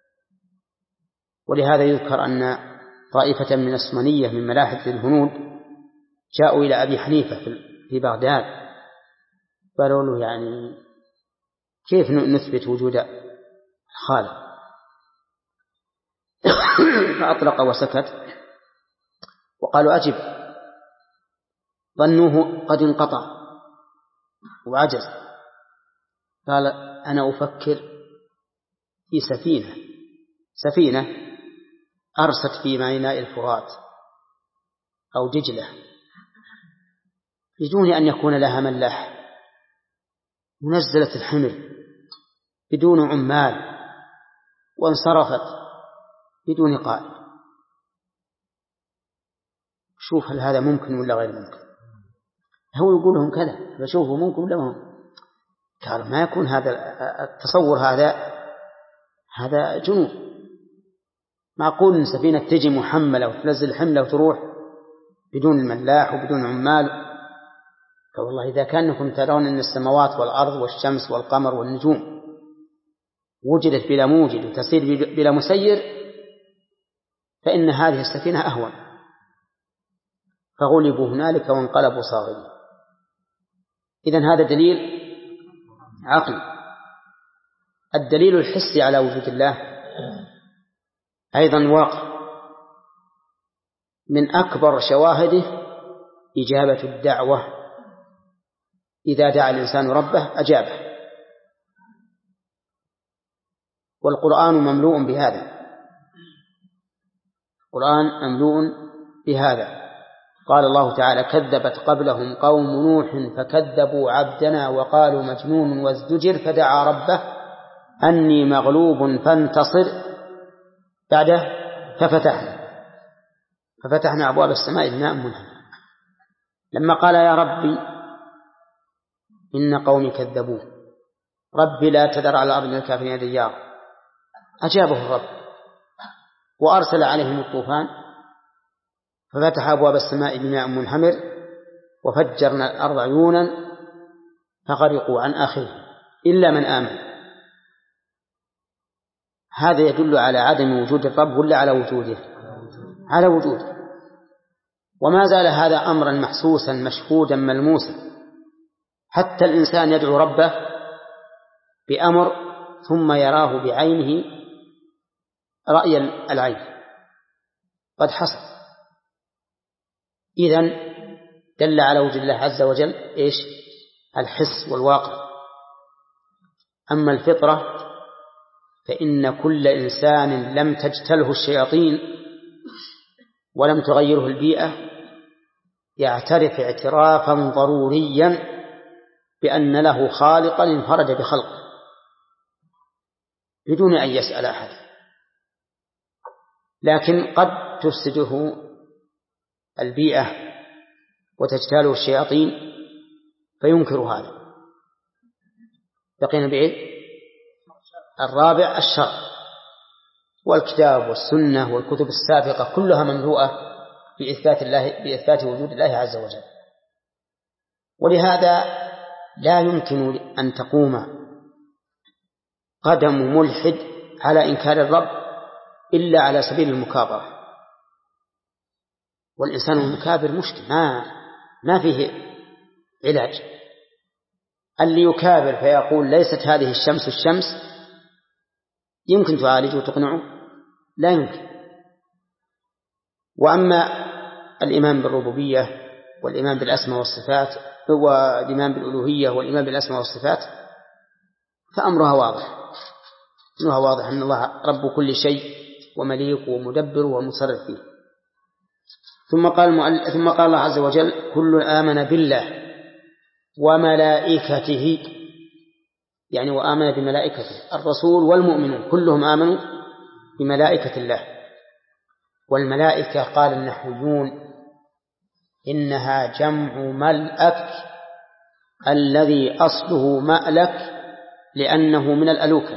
ولهذا يذكر أن طائفة من الصمنية من ملاحدة الهنود جاءوا إلى أبي حنيفة في بغداد، قالوا له يعني كيف نثبت وجود الخالق؟ فأطلق وسكت، وقالوا أجب. ظنوه قد انقطع وعجز، قال أنا أفكر في سفينة سفينة أرست في ميناء الفرات أو دجلة بدون أن يكون لها ملاح، منزلة الحمل بدون عمال، وانصرفت بدون قائد. شوف هل هذا ممكن ولا غير ممكن؟ هو يقول لهم كذا، فشوفوا ممكن ولا مهم. قال ما يكون هذا التصور، هذا هذا جنون. معقول إن سفينة تجي محملة وتنزل حملة وتروح بدون الملاح وبدون عمال؟ فوالله إذا كانكم ترون أن السماوات والأرض والشمس والقمر والنجوم وجدت بلا موجد وتسير بلا مسير فإن هذه السفينة أهون. فغلبوا هنالك وانقلبوا صاغرين. إذن هذا دليل عقلي. الدليل الحسي على وجود الله أيضا واقع. من أكبر شواهده إجابة الدعوة، إذا دعا الإنسان ربه أجابه، والقرآن مملوء بهذا. القرآن مملوء بهذا. قال الله تعالى: كذبت قبلهم قوم نوح فكذبوا عبدنا وقالوا مجنون وازدجر فدعا ربه أني مغلوب فانتصر بعده ففتحنا ففتحنا أبواب السماء بماء منهمر. لما قال: يا ربي إن قومي كذبوه، ربي لا تذر على الأرض من الكافرين ديارا، أجابه الرب وأرسل عليهم الطوفان ففتح أبواب السماء بماء منهمر وفجرنا الأرض عيونا فغرقوا عن آخره إلا من آمن. هذا يدل على عدم وجود الرب ولا على وجوده؟ على وجوده. وما زال هذا أمرا محسوسا مشهودا ملموسا، حتى الإنسان يدعو ربه بأمر ثم يراه بعينه رأي العين، قد حصل. إذن دل على وجود الله عز وجل إيش؟ الحس والواقع. أما الفطرة فإن كل إنسان لم تجتله الشياطين ولم تغيره البيئة يعترف اعترافا ضروريا بأن له خالقا انفرد بخلقه بدون أن يسأل أحد. لكن قد تفسده البيئة وتجتاله الشياطين فينكر هذا. بقينا بعيد. الرابع الشرع، والكتاب والسنة والكتب السابقة كلها مملوءة بإثبات الله بإثبات وجود الله عز وجل. ولهذا لا يمكن أن تقوم قدم ملحد على إنكار الرب إلا على سبيل المكابرة. والإنسان المكابر مشكل، ما ما فيه علاج. اللي يكابر فيقول ليست هذه الشمس الشمس يمكن تعالجه وتقنعه؟ لا يمكن. وأما الإيمان بالربوبية والإيمان بالأسماء والصفات والإيمان بالألوهية والإيمان بالأسماء والصفات فأمرها واضح. أمرها واضح أن الله رب كل شيء ومليك ومدبر ومصرف فيه. ثم قال ثم قال الله عز وجل: كل آمن بالله وملائكته، يعني وآمن بملائكته. الرسول والمؤمنون كلهم آمنوا بملائكة الله. والملائكة قال النحويون إنها جمع ملأك الذي أصله مألك لأنه من الألوكة.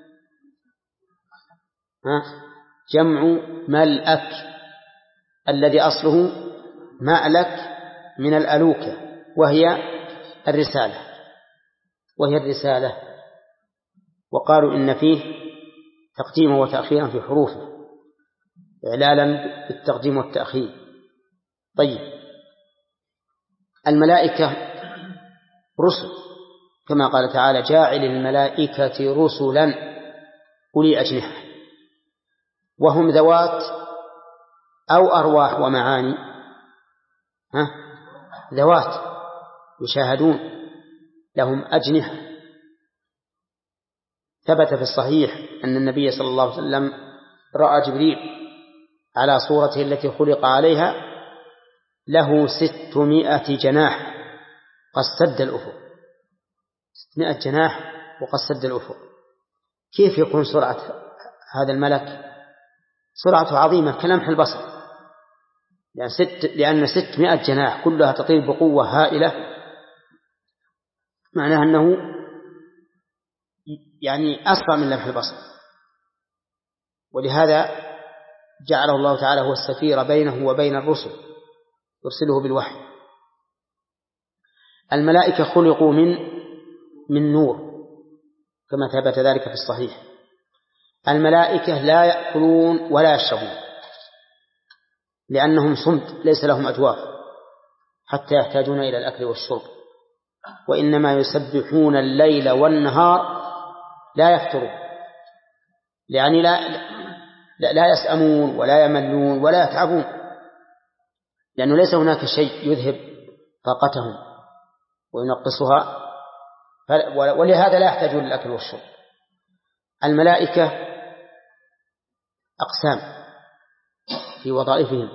ها؟ جمع ملأك الذي أصله مألك من الألوكة وهي الرسالة وهي الرسالة وقالوا إن فيه تقديما وتأخيرا في حروفه إعلالا بالتقديم والتأخير. طيب، الملائكة رسل كما قال تعالى: جاعل الملائكة رسلا أولي أجنحة، وهم ذوات أو أرواح ومعاني. ها؟ ذوات يشاهدون، لهم أجنحة. ثبت في الصحيح أن النبي صلى الله عليه وسلم رأى جبريل على صورته التي خلق عليها له ستمائة جناح قد سد الأفق. ستمائة جناح وقد سد الأفق. كيف يكون سرعة هذا الملك؟ سرعته عظيمة كلمح البصر، لأن, ست لأن ستمائة جناح كلها تطير بقوة هائلة، معناها أنه يعني أسرع من لمح البصر، ولهذا جعله الله تعالى هو السفير بينه وبين الرسل يرسله بالوحي. الملائكة خلقوا من من نور كما ثبت ذلك في الصحيح. الملائكة لا يأكلون ولا يشربون لأنهم صمت ليس لهم أجواف حتى يحتاجون إلى الأكل والشرب، وإنما يسبحون الليل والنهار لا يفترون، يعني لا, لا يسأمون ولا يملون ولا يتعبون، لأنه ليس هناك شيء يذهب طاقتهم وينقصها، ولهذا لا يحتاجون للأكل والشرب. الملائكة أقسام في وظائفهم،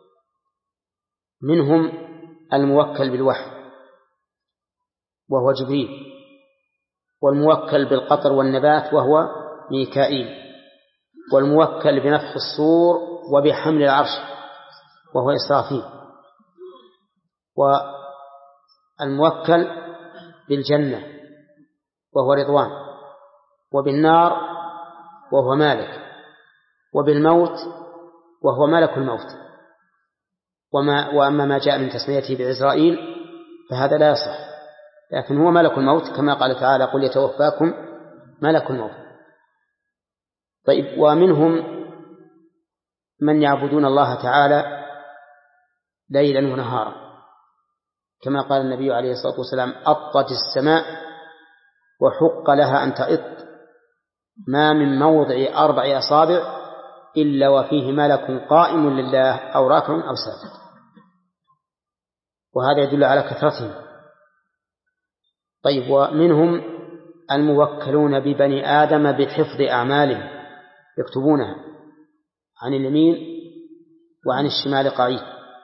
منهم الموكل بالوحي وهو جبريل، والموكل بالقطر والنبات وهو ميكائيل، والموكل بنفخ الصور وبحمل العرش وهو إسرافيل، والموكل بالجنة وهو رضوان، وبالنار وهو مالك، وبالموت وهو ملك الموت. وما وأما ما جاء من تسميته بعزرائيل فهذا لا يصح، لكن هو ملك الموت كما قال تعالى قل يتوفاكم ملك الموت. طيب، ومنهم من يعبدون الله تعالى ليلا ونهارا كما قال النبي عليه الصلاة والسلام أطت السماء وحق لها أن تئط، ما من موضع أربع أصابع إلا وفيه ملك قائم لله أو راكع أو ساجد، وهذا يدل على كثرتهم. طيب، ومنهم الموكلون ببني آدم بحفظ أعمالهم، يكتبونها عن اليمين وعن الشمال قعيد.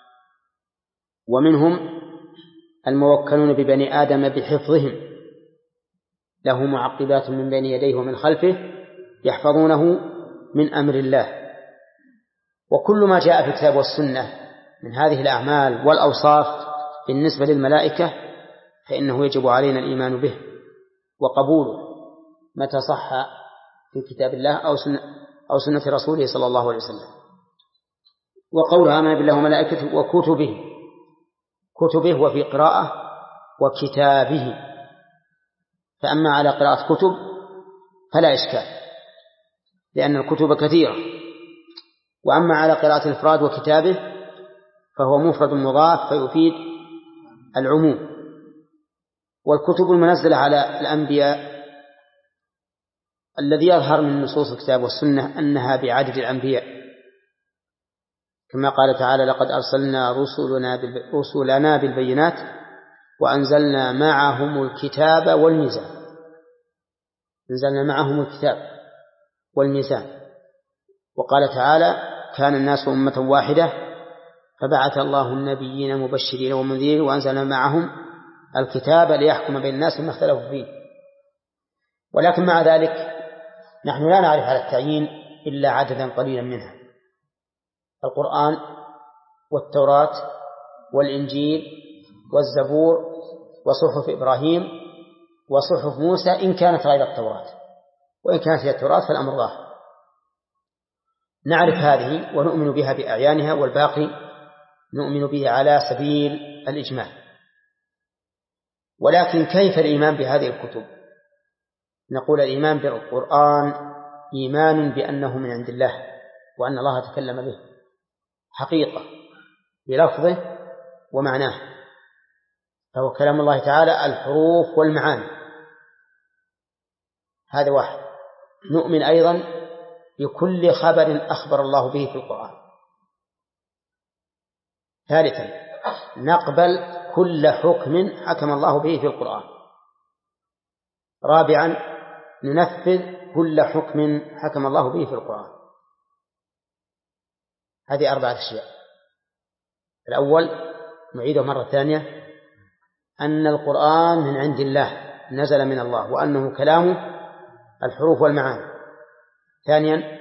ومنهم الموكلون ببني آدم بحفظهم، له معقبات من بين يديه ومن خلفه يحفظونه من أمر الله. وكل ما جاء في الكتاب والسنة من هذه الأعمال والأوصاف بالنسبة للملائكة فإنه يجب علينا الإيمان به وقبوله متى صح في كتاب الله أو سنة, أو سنة رسوله صلى الله عليه وسلم. وقولها آمن بالله وملائكته وكتبه، كتبه وفي قراءة وكتابه، فأما على قراءة كتب فلا إشكال لأن الكتب كثيرة، وأما على قراءة الإفراد وكتابه فهو مفرد مضاف فيفيد العموم. والكتب المنزلة على الأنبياء الذي يظهر من نصوص الكتاب والسنة أنها بعدد الأنبياء، كما قال تعالى لقد أرسلنا رسلنا رسلنا بالبينات وأنزلنا معهم الكتاب والميزان، أنزلنا معهم الكتاب والميزان. وقال تعالى كان الناس أمة واحدة فبعث الله النبيين مبشرين ومنذرين وأنزلنا معهم الكتاب ليحكم بين الناس ما اختلفوا فيه. ولكن مع ذلك نحن لا نعرف على التعيين إلا عددا قليلا منها: القرآن والتوراة والإنجيل والزبور وصحف إبراهيم وصحف موسى إن كانت غير التوراة، وإن كانت هي التوراة فالأمر ظاهر. نعرف هذه ونؤمن بها بأعيانها، والباقي نؤمن به على سبيل الإجمال. ولكن كيف الإيمان بهذه الكتب؟ نقول الإيمان بالقرآن إيمان بأنه من عند الله وأن الله تكلم به حقيقة بلفظه ومعناه، فهو كلام الله تعالى الحروف والمعاني، هذا واحد. نؤمن أيضا بكل خبر أخبر الله به في القرآن. ثالثا نقبل كل حكم حكم الله به في القرآن. رابعا ننفذ كل حكم حكم الله به في القرآن. هذه أربعة أشياء. الأول نعيده مرة ثانية أن القرآن من عند الله نزل من الله وأنه كلامه الحروف والمعاني. ثانيا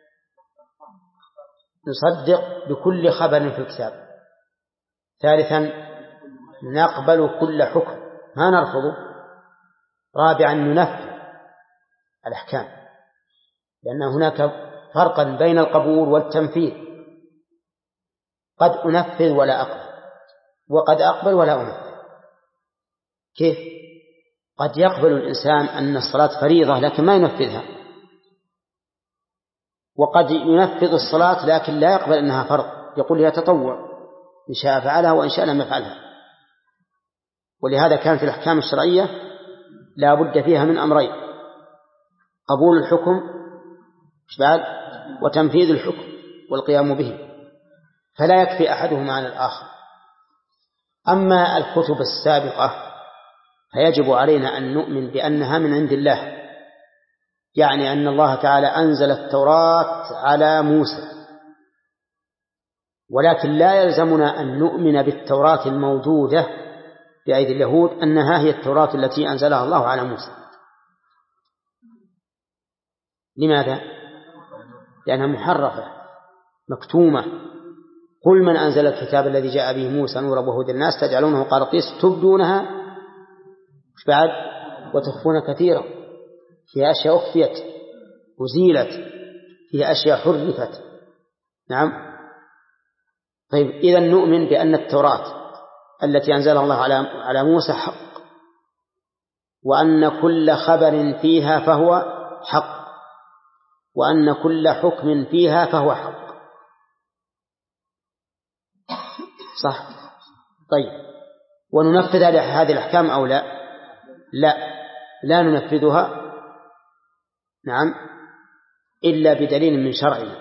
نصدق بكل خبر في الكتاب. ثالثا نقبل كل حكم ما نرفضه. رابعا ننفذ الأحكام، لأن هناك فرقا بين القبول والتنفيذ. قد أنفذ ولا أقبل، وقد أقبل ولا أنفذ. كيف؟ قد يقبل الإنسان أن الصلاة فريضة لكن ما ينفذها، وقد ينفذ الصلاة لكن لا يقبل أنها فرض، يقول هي تطوع، إن شاء فعلها وإن شاء لم يفعلها. ولهذا كان في الأحكام الشرعية لا بد فيها من أمرين: قبول الحكم وتنفيذ الحكم والقيام به، فلا يكفي أحدهما عن الآخر. أما الكتب السابقة فيجب علينا أن نؤمن بأنها من عند الله، يعني أن الله تعالى أنزل التوراة على موسى، ولكن لا يلزمنا أن نؤمن بالتوراة الموجودة بأيدي اليهود أنها هي التوراة التي أنزلها الله على موسى. لماذا؟ لأنها محرفة مكتومة. قل من أنزل الكتاب الذي جاء به موسى نورا وهدى للناس تجعلونه قراطيس تبدونها بعد وتخفون كثيرا، فيها أشياء أخفيت وزيلت، فيها أشياء حرفت. نعم. طيب، إذن نؤمن بأن التوراة التي أنزلها الله على على موسى حق، وأن كل خبر فيها فهو حق، وأن كل حكم فيها فهو حق. صح؟ طيب، وننفذ هذه الأحكام أو لا؟ لا، لا ننفذها نعم إلا بدليل من شرعنا.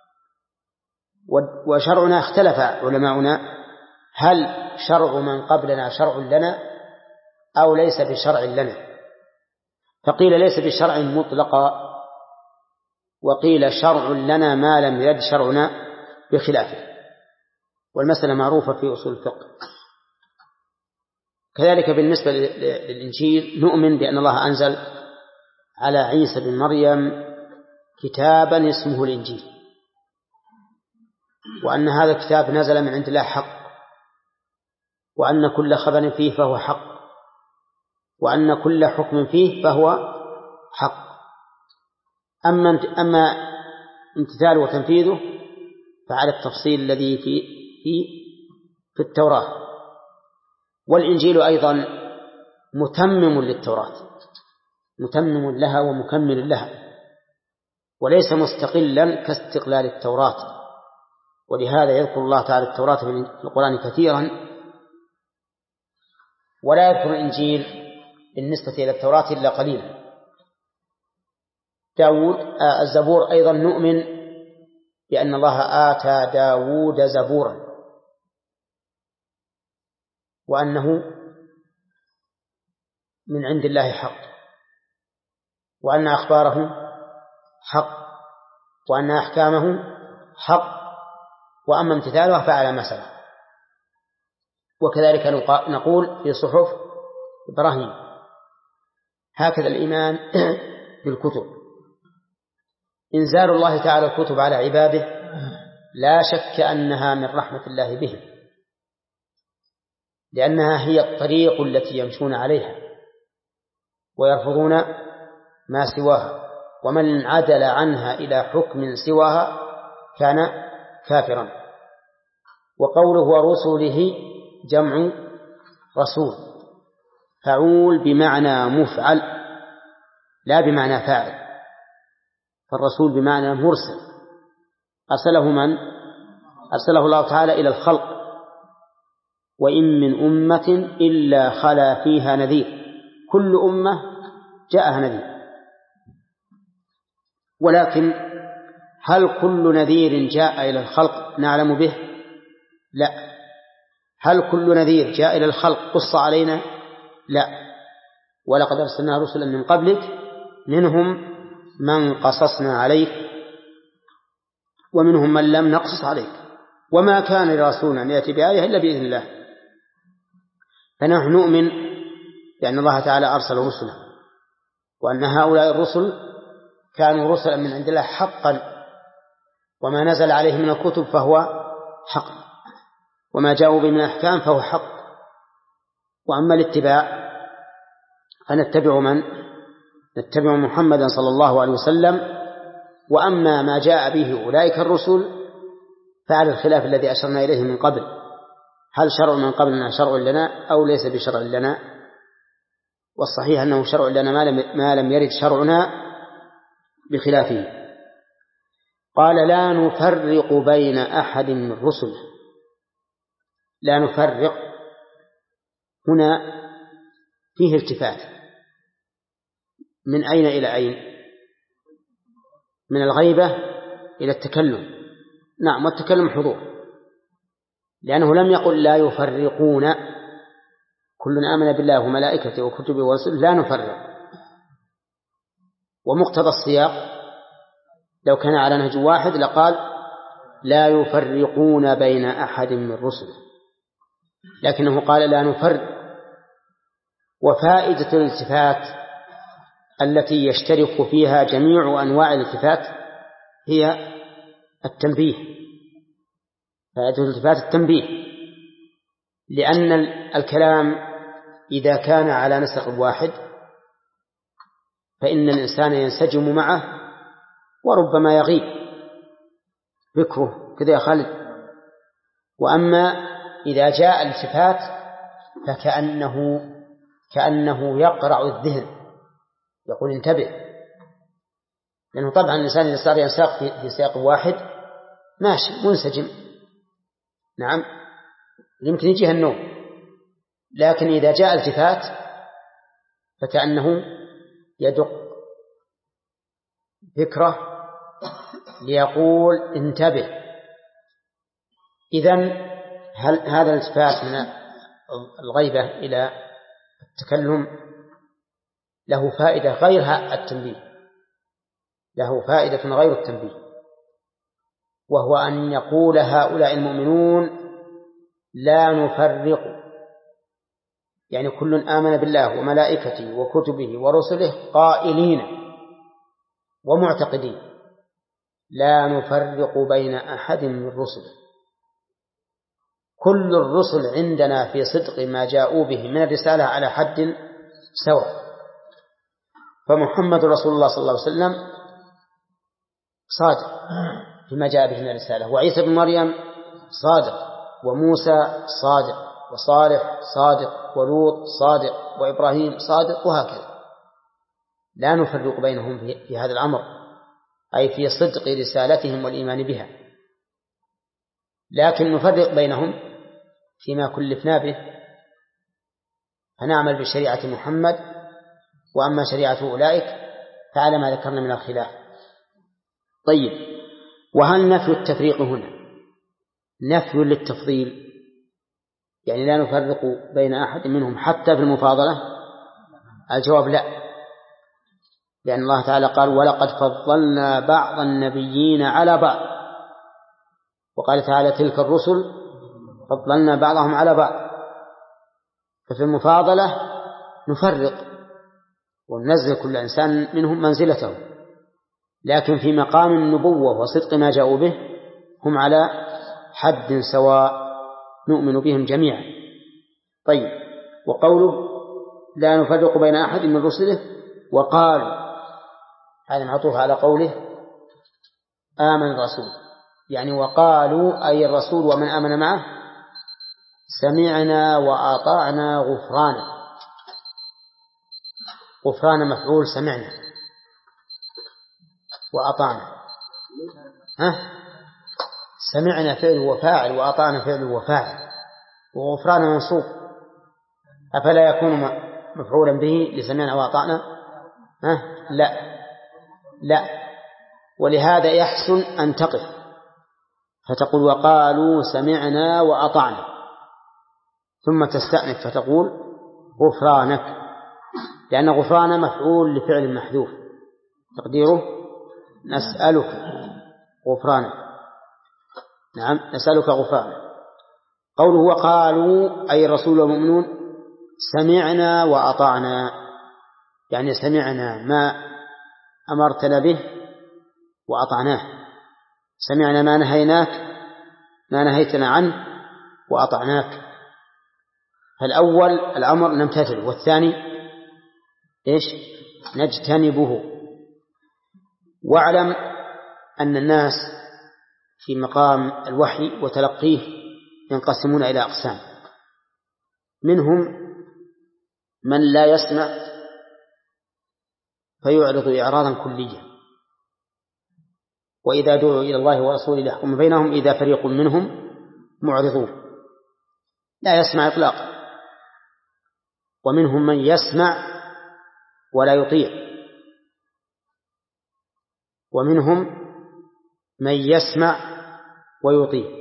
وشرعنا اختلف علماؤنا هل شرع من قبلنا شرع لنا أو ليس بشرع لنا، فقيل ليس بشرع مطلقا، وقيل شرع لنا ما لم يرد شرعنا بخلافه، والمسألة معروفة في أصول الفقه. كذلك بالنسبة للإنجيل نؤمن بأن الله أنزل على عيسى بن مريم كتابا اسمه الإنجيل، وأن هذا الكتاب نزل من عند الله حق، وأن كل خبر فيه فهو حق، وأن كل حكم فيه فهو حق. أما أما امتثاله وتنفيذه فعلى التفصيل الذي في في في التوراة. والإنجيل أيضا متمم للتوراة، متمم لها ومكمل لها، وليس مستقلا كاستقلال التوراة. ولهذا يذكر الله تعالى التوراة في القرآن كثيرا، ولا يذكر الإنجيل بالنسبة إلى التوراة إلا قليلا. داود الزبور أيضا نؤمن بأن الله آتى داود زبورا، وأنه من عند الله حق، وأن أخباره حق، وأن أحكامه حق، وأما امتثاله فعلى ما سبق. وكذلك نقول في صحف إبراهيم. هكذا الإيمان بالكتب. إنزال الله تعالى الكتب على عباده لا شك أنها من رحمة الله بهم، لأنها هي الطريق التي يمشون عليها ويرفضون ما سواها، ومن عدل عنها إلى حكم سواها كان كافرا. وقوله ورسله جمع رسول، فعول بمعنى مفعل لا بمعنى فاعل، فالرسول بمعنى مرسل، أرسله من؟ أرسله الله تعالى إلى الخلق. وإن من أمة إلا خلا فيها نذير، كل أمة جاءها نذير، ولكن هل كل نذير جاء إلى الخلق نعلم به؟ لا. هل كل نذير جاء إلى الخلق قص علينا؟ لا. ولقد أرسلنا رسلا من قبلك منهم من قصصنا عليك ومنهم من لم نقصص عليك وما كان لرسول أن يأتي بآية إلا بإذن الله. فنحن نؤمن بأن الله تعالى أرسل رسلا، وأن هؤلاء الرسل كانوا رسلا من عند الله حقا، وما نزل عليه من الكتب فهو حق، وما جاءوا به من الأحكام فهو حق. وأما الاتباع فنتبع من؟ نتبع محمدا صلى الله عليه وسلم. وأما ما جاء به أولئك الرسل فعلى الخلاف الذي أشرنا إليه من قبل، هل شرع من قبلنا شرع لنا أو ليس بشرع لنا؟ والصحيح أنه شرع لنا ما لم, ما لم يرد شرعنا بخلافه. قال لا نفرق بين أحد من رسله. لا نفرق هنا فيه التفات، من أين إلى أين؟ من الغيبة إلى التكلم. نعم، والتكلم حضور، لأنه لم يقل لا يفرقون، كل آمن بالله وملائكته وكتبه ورسله لا نفرق. ومقتضى السياق لو كان على نهج واحد لقال لا يفرقون بين أحد من رسله، لكنه قال لا نفرق. وفائدة الالتفات التي يشترك فيها جميع أنواع الالتفات هي التنبيه. فائدة الالتفات التنبيه، لأن الكلام إذا كان على نسق واحد فإن الإنسان ينسجم معه وربما يغيب فكره كذا يا خالد. وأما إذا جاء الالتفات فكأنه كأنه يقرع الذهن، يقول انتبه، لأنه طبعا الإنسان إذا صار ينساق في سياق واحد ماشي منسجم، نعم يمكن يجيها النوم. لكن إذا جاء التفات فكأنه يدق فكرة ليقول انتبه. إذن هل هذا الالتفات من الغيبة إلى التكلم له فائدة غيرها التنبيه، له فائدة غير التنبيه، وهو أن يقول هؤلاء المؤمنون لا نفرق، يعني كل آمن بالله وملائكته وكتبه ورسله قائلين ومعتقدين لا نفرق بين أحد من رسله. كل الرسل عندنا في صدق ما جاءوا به من الرسالة على حد سواء، فمحمد رسول الله صلى الله عليه وسلم صادق فيما جاء به من الرسالة، وعيسى بن مريم صادق، وموسى صادق، وصالح صادق، ولوط صادق، وإبراهيم صادق، وهكذا. لا نفرق بينهم في هذا الأمر، أي في صدق رسالتهم والإيمان بها، لكن نفرق بينهم فيما كلفنا به، فنعمل بشريعة محمد، وأما شريعة أولئك فعلى ما ذكرنا من الخلاف. طيب، وهل نفي التفريق هنا نفي للتفضيل؟ يعني لا نفرق بين أحد منهم حتى في المفاضلة؟ الجواب لا، لأن الله تعالى قال ولقد فضلنا بعض النبيين على بعض، وقال تعالى تلك الرسل فضلنا بعضهم على بعض. ففي المفاضلة نفرق وننزل كل إنسان منهم منزلته، لكن في مقام النبوة وصدق ما جاءوا به هم على حد سواء نؤمن بهم جميعا. طيب، وقوله لا نفرق بين أحد من رسله وقالوا، هذا معطوف على قوله آمن الرسول، يعني وقالوا أي الرسول ومن آمن معه سمعنا وأطعنا غفرانا. غفران مفعول سمعنا، وأطعنا ها سمعنا فعل وفاعل، وأطعنا فعل وفاعل، وغفران منصوب، أفلا يكون مفعولا به لسمعنا وأطعنا؟ ها لا لا ولهذا يحسن أن تقف فتقول وقالوا سمعنا وأطعنا، ثم تستأنف فتقول غفرانك، لأن غفران مفعول لفعل محذوف تقديره نسألك غفرانك. نعم نسألك غفرانك. قوله وقالوا أي الرسول والمؤمنون سمعنا وأطعنا، يعني سمعنا ما أمرتنا به وأطعناه، سمعنا ما نهيناك ما نهيتنا عنه وأطعناك. فالأول الأمر نمتثل، والثاني إيش نجتنبه. واعلم أن الناس في مقام الوحي وتلقيه ينقسمون إلى أقسام. منهم من لا يسمع فيعرض إعراضا كليا، وإذا دعوا إلى الله ورسوله ليحكم بينهم إذا فريق منهم معرضون، لا يسمع إطلاقا. ومنهم من يسمع ولا يطيع، ومنهم من يسمع ويطيع.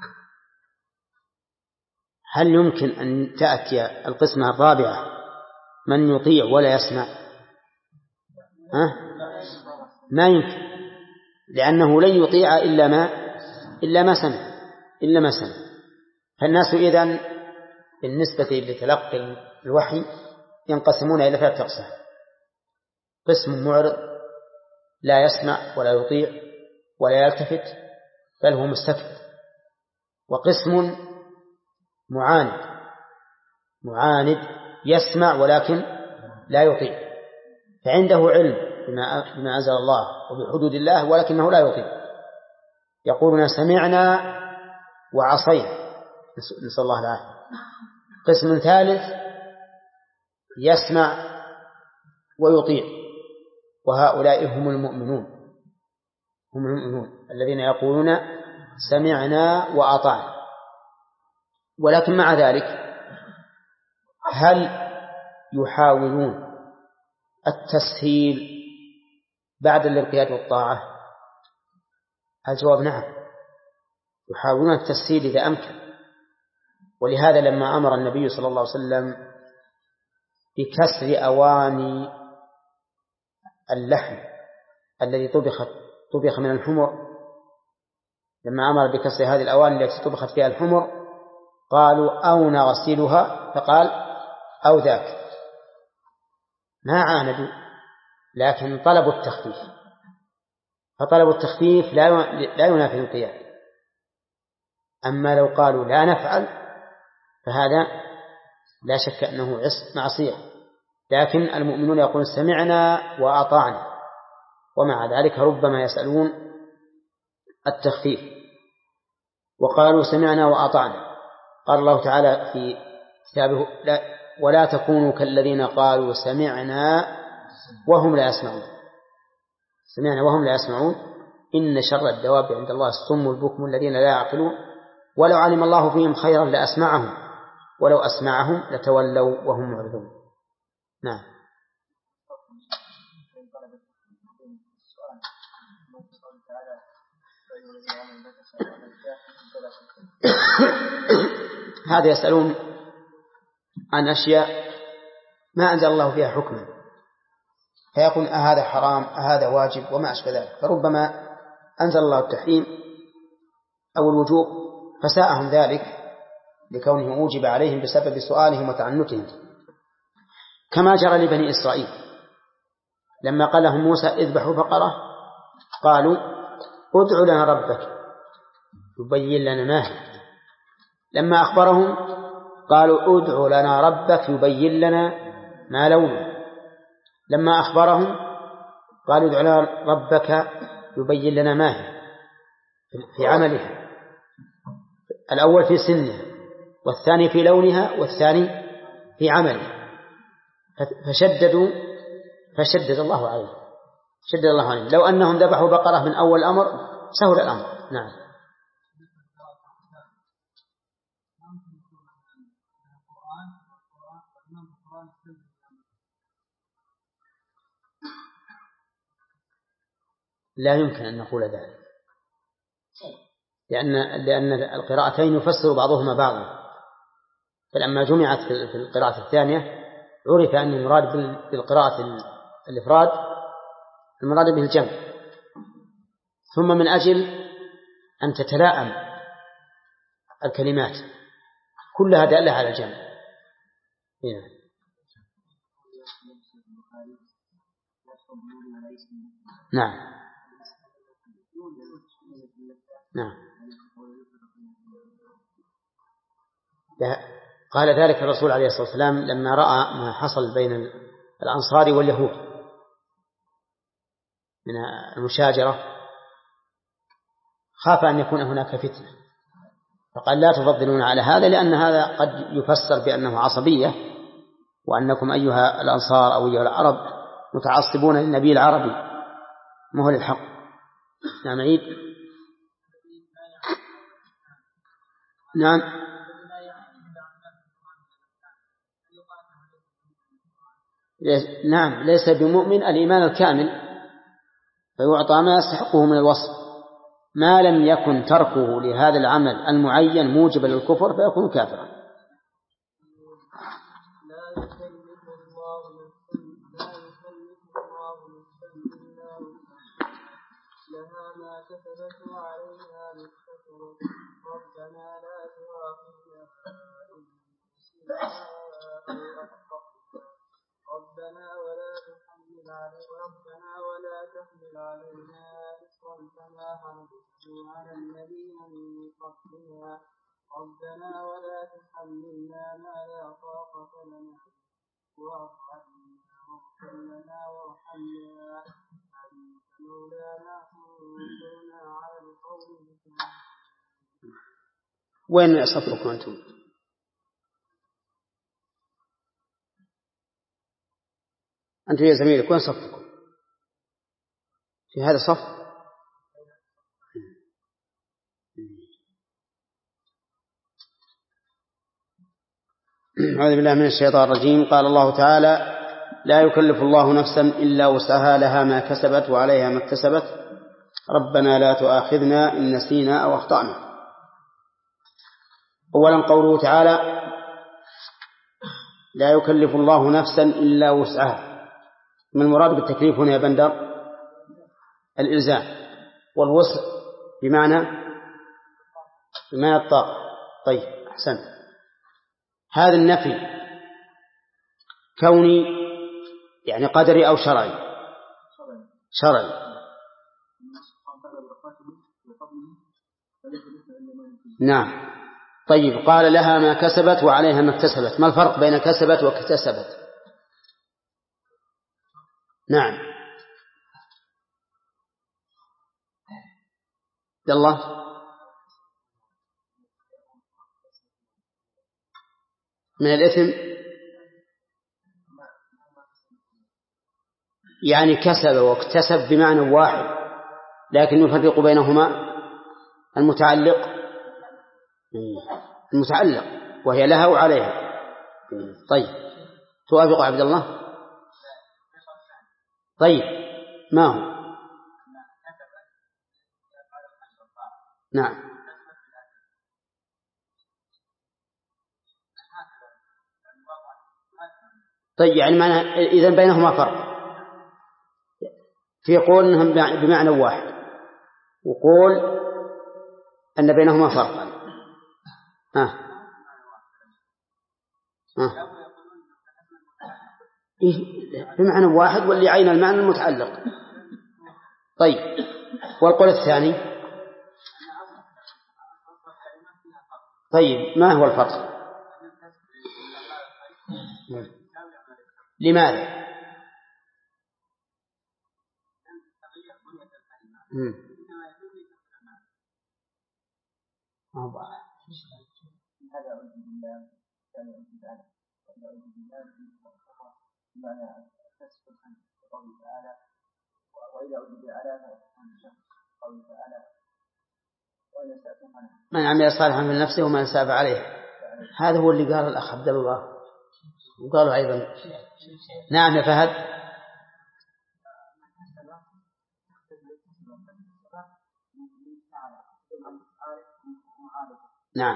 هل يمكن أن تأتي القسمة الرابعة من يطيع ولا يسمع؟ ها؟ ما يمكن، لأنه لن يطيع إلا ما إلا ما سمع إلا ما سمع. فالناس إذن بالنسبة لتلقي الوحي ينقسمون إلى ثلاثة أقسام: قسم معرض لا يسمع ولا يطيع ولا يلتفت بل هو مستكبر، وقسم معاند معاند يسمع ولكن لا يطيع، فعنده علم بما بما أنزل الله وبحدود الله ولكنه لا يطيع، يقولون سمعنا وعصينا، نسأل الله العافية. قسم ثالث يسمع ويطيع، وهؤلاء هم المؤمنون هم المؤمنون الذين يقولون سمعنا وأطعنا. ولكن مع ذلك هل يحاولون التسهيل بعد الانقياد والطاعة؟ الجواب نعم، يحاولون التسهيل إذا أمكن. ولهذا لما أمر النبي صلى الله عليه وسلم بكسر أواني اللحم الذي طبخ طبخ من الحمر، لما أمر بكسر هذه الأواني التي طبخت فيها الحمر قالوا أو نغسلها، فقال أو ذاك. ما عاندوا، لكن طلبوا التخفيف، فطلبوا التخفيف لا ينافي القيام. أما لو قالوا لا نفعل فهذا لا شك أنه معصية، لكن المؤمنون يقولون سمعنا وأطعنا، ومع ذلك ربما يسألون التخفيف. وقالوا سمعنا وأطعنا، قال الله تعالى في كتابه لا ولا تكونوا كالذين قالوا سمعنا وهم لا يسمعون سمعنا وهم لا يسمعون إن شر الدواب عند الله الصم البكم الذين لا يعقلون ولو علم الله فيهم خيرا لأسمعهم ولو أسمعهم لتولوا وهم معرضون. نعم. هذا يسألون عن أشياء ما أنزل الله فيها حكما، فيقول أهذا حرام أهذا واجب وما أشبه ذلك، فربما أنزل الله التحريم أو الوجوب فساءهم ذلك لكونه أوجب عليهم بسبب سؤالهم وتعنتهم، كما جرى لبني إسرائيل لما قال لهم موسى اذبحوا بقرة قالوا ادع لنا ربك يبين لنا ما هي، لما أخبرهم قالوا ادع لنا ربك يبين لنا ما لونه، لما أخبرهم قالوا ادع لنا ربك يبين لنا ما هي في عملها، الأول في سنها والثاني في لونها والثاني في عملها، فشددوا فشدد الله عليهم شدد الله عليهم. لو أنهم ذبحوا بقرة من أول الأمر سهل الأمر. نعم. لا يمكن أن نقول ذلك، لأن لأن القراءتين يفسر بعضهما بعضا، فلما جمعت في القراءة الثانية عرف أن المراد بالقراءة الإفراد المراد به الجمع، ثم من أجل أن تتلائم الكلمات كلها دالة على الجمع. نعم نعم. قال ذلك الرسول عليه الصلاة والسلام لما رأى ما حصل بين الأنصار واليهود، من المشاجرة خاف أن يكون هناك فتنة، فقال لا تفضلون على هذا، لأن هذا قد يفسر بأنه عصبية، وأنكم أيها الأنصار أو أيها العرب متعصبون للنبي العربي ما هو للحق. نعم عيد. نعم نعم ليس بمؤمن الإيمان الكامل، فيعطى ما يستحقه من الوصف، ما لم يكن تركه لهذا العمل المعين موجبا للكفر فيكون كافرا. ربنا ولا تحمل علينا ربنا ولا تحمل علينا إصرا كما حملته على الذين من قبلنا ربنا ولا تحملنا ما لا طاقة لنا واعف عنا واغفر لنا وارحمنا أنت مولانا فانصرنا على القوم الكافرين. وين صفكم أنتم؟ أنتم يا زميلك وين صفكم؟ في هذا الصف؟ أعوذ بالله من الشيطان الرجيم. قال الله تعالى: لا يكلف الله نفسا إلا وسعها لها ما كسبت وعليها ما اكتسبت ربنا لا تؤاخذنا إن نسينا أو أخطأنا. أولا قوله تعالى: لا يكلف الله نفسا إلا وسعها، من المراد بالتكليف هنا يا بندر الإلزام، والوسع بمعنى بمعنى الطاقة. طيب أحسنت. هذا النفي كوني يعني قدري أو شرعي؟ شرعي. نعم. طيب قال لها ما كسبت وعليها ما اكتسبت، ما الفرق بين كسبت واكتسبت؟ نعم الله. من الإثم يعني كسب واكتسب بمعنى واحد، لكن يفرق بينهما المتعلق المتعلق وهي لها وعليها. طيب توافق عبد الله؟ طيب ما هو؟ نعم. طيب يعني معنى إذن بينهما فرق، في قول أنهم بمعنى واحد وقول أن بينهما فرقا. آه. آه. إيه بمعنى واحد واللي عين المعنى المتعلق. طيب والقول الثاني؟ طيب ما هو الفرق؟ لماذا؟ مم. من عمل صالحا من نفسه ومن ساب عليه، هذا هو اللي قال الأخ عبد الله، وقالوا أيضا. نعم يا فهد. نعم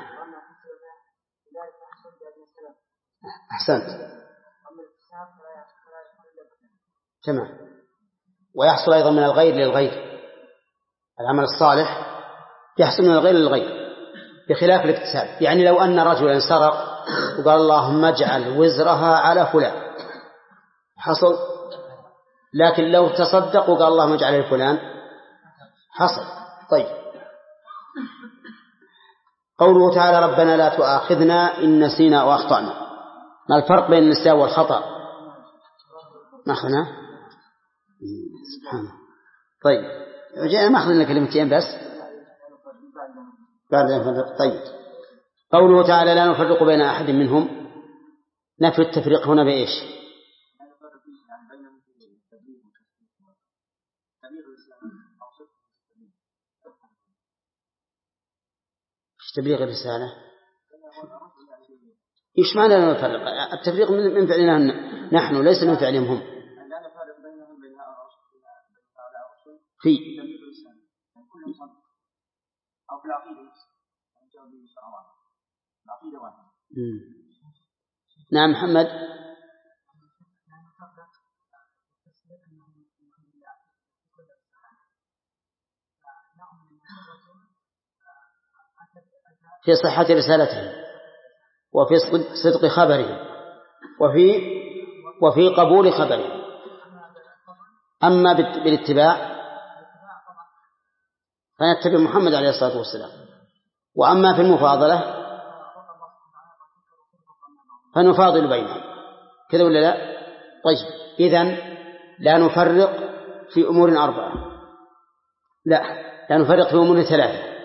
أحسنت تمام. ويحصل أيضا من الغير للغير، العمل الصالح يحصل من الغير للغير بخلاف الاكتساب. يعني لو أن رجلا سرق وقال اللهم اجعل وزرها على فلان حصل، لكن لو تصدق وقال اللهم اجعل لفلان حصل. طيب قوله تعالى ربنا لا تؤاخذنا إن نسينا أو أخطأنا، ما الفرق بين النسيان والخطأ؟ ما أخذنا سبحانه. طيب جاء ما أخذنا كلمتين بس بعد نفرق. طيب قوله تعالى لا نفرق بين أحد منهم، نفي التفريق هنا بإيش؟ تبليغ الرسالة. إيش معنى لا نفرق؟ التفريق من فعلنا نحن ليس من فعلهم هم. في أو في العقيدة العقيدة واحدة. نعم محمد. في صحة رسالته وفي صدق خبره وفي وفي قبول خبره. أما بالاتباع فنتبع محمد عليه الصلاة والسلام، وأما في المفاضلة فنفاضل بينهم، كذا ولا لا؟ طيب إذن لا نفرق في أمور أربعة، لا لا نفرق في أمور ثلاثة: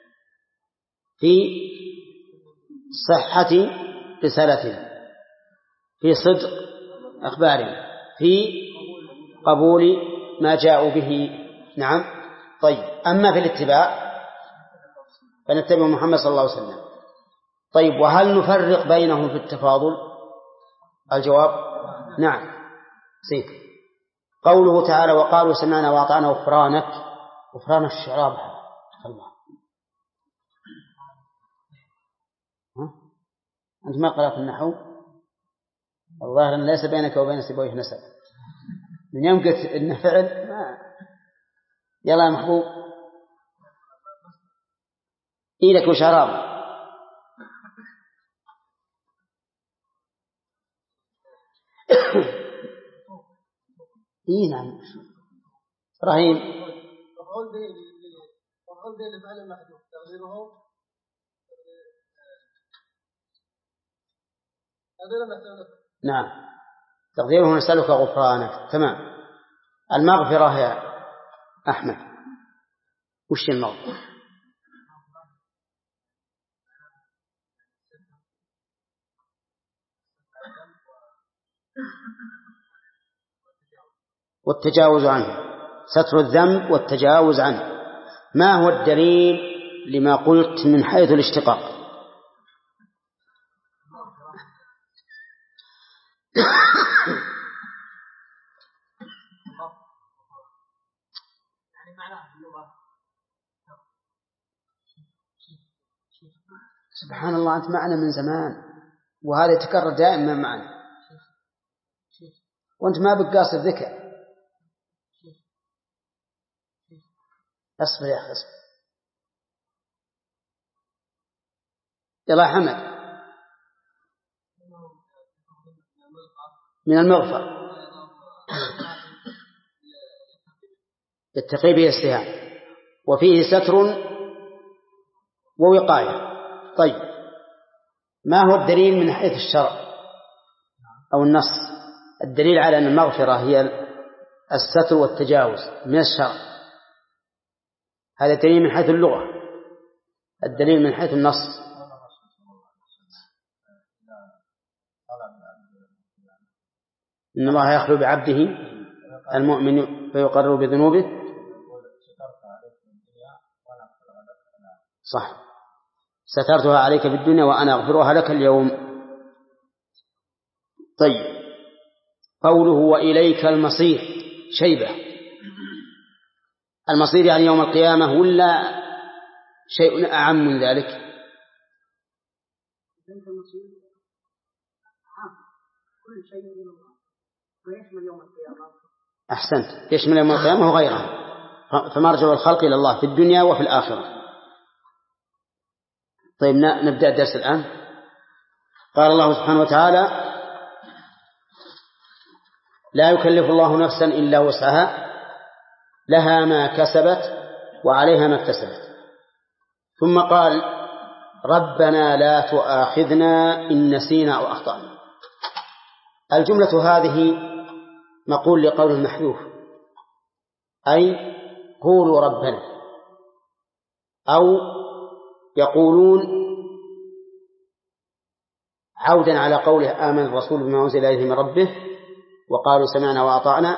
في صحة رسالته، في صدق أخباره، في قبول ما جاءوا به. نعم. طيب أما في الاتباع فنتبع محمد صلى الله عليه وسلم. طيب وهل نفرق بينهم في التفاضل؟ الجواب نعم. سيد قوله تعالى وقالوا سمعنا وأطعنا غفرانك، غفران الشراب الله. أنت ما قرأت النحو؟ الظاهر أن ليس بينك وبين سيبويه نسب من يوم قلت إنه فعل ما. يلا يا محبوب إيدك وشراب. إيه نعم. رهيم. نعم تقديره نسألك غفرانك. تمام. المغفرة يا أحمد وش المغفرة؟ والتجاوز عنه، ستر الذنب والتجاوز عنه. ما هو الدليل لما قلت من حيث الاشتقاق؟ سبحان الله أنت معنا من زمان وهذا يتكرر دائما معنا وأنت ما بقاصر ذكر. أصبر يا أخي أصبر. يلا حمد. من المغفر يتقي به السهام وفيه ستر ووقاية. طيب ما هو الدليل من حيث الشرع أو النص؟ الدليل على أن المغفرة هي الستر والتجاوز من الشرع، هذا دليل من حيث اللغة. الدليل من حيث النص إن الله يخلو بعبده المؤمن فيقرر بذنوبه. صح. سترتها عليك بالدنيا وأنا أغفرها لك اليوم. طيب قوله وإليك المصير شيبة، المصير يعني يوم القيامة ولا شيء أعم من ذلك؟ أحسنت، يشمل يوم القيامة وغيرها، فمرجع الخلق إلى الله في الدنيا وفي الآخرة. طيب نبدأ الدرس الآن. قال الله سبحانه وتعالى لا يكلف الله نفسا إلا وسعها لها ما كسبت وعليها ما اكتسبت. ثم قال ربنا لا تؤاخذنا إن نسينا أو أخطأنا. الجملة هذه مقول لقول محذوف، أي قولوا ربنا، أو يقولون عودا على قوله آمن الرسول بما أنزل إليه من ربه وقالوا سمعنا وأطعنا،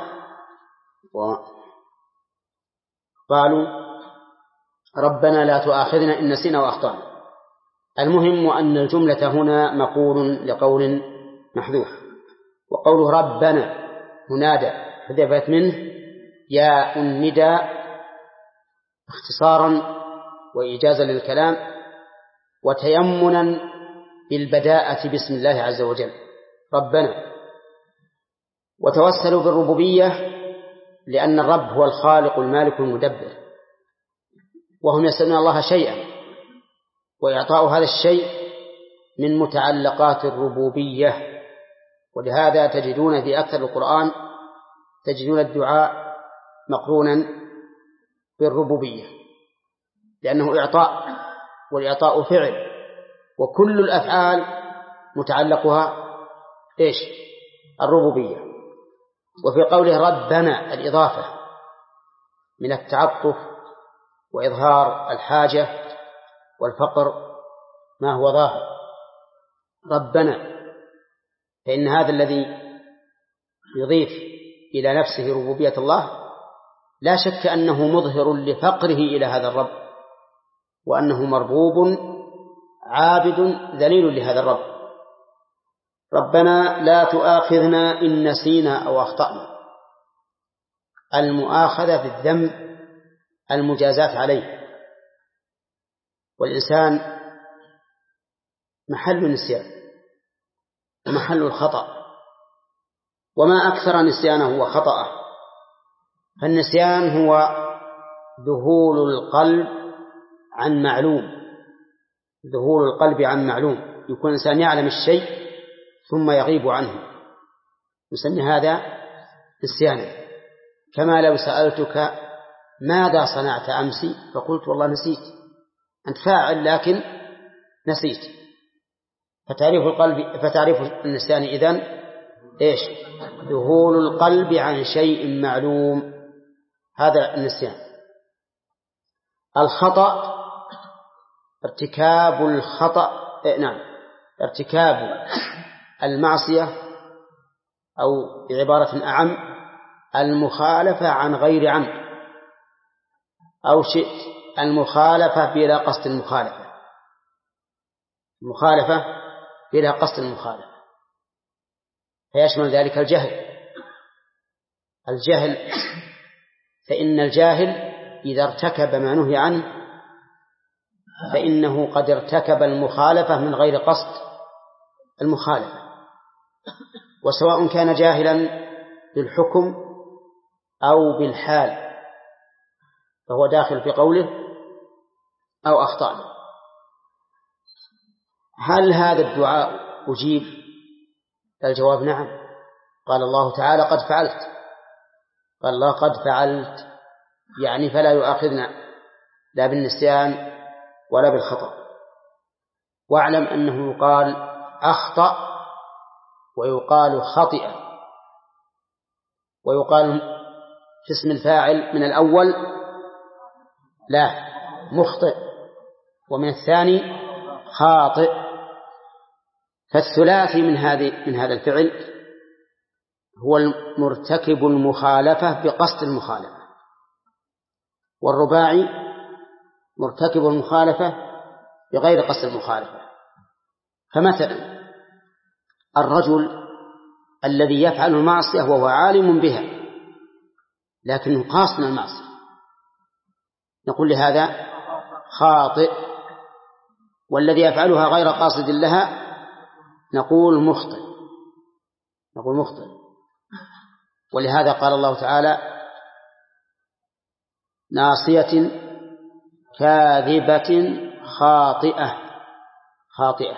وقالوا ربنا لا تؤاخذنا إن نسينا وأخطأنا. المهم أن الجملة هنا مقول لقول محذوف. وقوله ربنا منادى حذفت منه ياء النداء اختصارا وإيجازا للكلام وتيمنا بالبداءة باسم الله عز وجل ربنا. وتوسلوا بالربوبية لأن الرب هو الخالق المالك المدبر، وهم يسألون الله شيئا، وإعطاء هذا الشيء من متعلقات الربوبية. ولهذا تجدون في أكثر القرآن تجدون الدعاء مقرونا بالربوبية، لأنه إعطاء، والإعطاء فعل، وكل الأفعال متعلقها إيش؟ الربوبية. وفي قوله ربنا الإضافة من التعطف وإظهار الحاجة والفقر ما هو ظاهر ربنا، فإن هذا الذي يضيف إلى نفسه ربوبية الله لا شك أنه مظهر لفقره إلى هذا الرب، وأنه مربوب عابد ذليل لهذا الرب. ربنا لا تؤاخذنا إن نسينا أو أخطأنا. المؤاخذة بالذنب المجازات عليه، والإنسان محل النسيان ومحل الخطأ، وما أكثر نسيانه وخطأه. فالنسيان هو ذهول القلب عن معلوم، ذهول القلب عن معلوم. يكون الإنسان يعلم الشيء ثم يغيب عنه، يسمى هذا نسيانا. كما لو سألتك ماذا صنعت أمس فقلت والله نسيت، أنت فاعل لكن نسيت. فتعريف القلب فتعريف النسيان إذن إيش؟ ذهول القلب عن شيء معلوم، هذا النسيان. الخطأ ارتكاب الخطأ إيه نعم ارتكاب المعصية، أو بعبارة أعم المخالفة عن غير عمد، أو شئت المخالفة بلا قصد المخالفة، المخالفة بلا قصد المخالفة، فيشمل ذلك الجهل. الجهل فإن الجاهل إذا ارتكب ما نهي عنه فإنه قد ارتكب المخالفة من غير قصد المخالفة، وسواء كان جاهلا بالحكم أو بالحال فهو داخل في قوله أو أخطأنا. هل هذا الدعاء أجيب؟ الجواب نعم. قال الله تعالى قد فعلت، قال الله قد فعلت، يعني فلا يؤاخذنا لا بالنسيان ولا بالخطأ. واعلم أنه يقال أخطأ ويقال خطئ، ويقال في اسم الفاعل من الأول لا مخطئ، ومن الثاني خاطئ. فالثلاثي من هذه من هذا الفعل هو المرتكب المخالفة بقصد المخالفة، والرباعي مرتكب المخالفة بغير قصد المخالفة. فمثلا الرجل الذي يفعل المعصية وهو عالم بها لكنه قاصد المعصية نقول لهذا خاطئ، والذي يفعلها غير قاصد لها نقول مخطئ، نقول مخطئ. ولهذا قال الله تعالى ناصية كاذبة خاطئة، خاطئة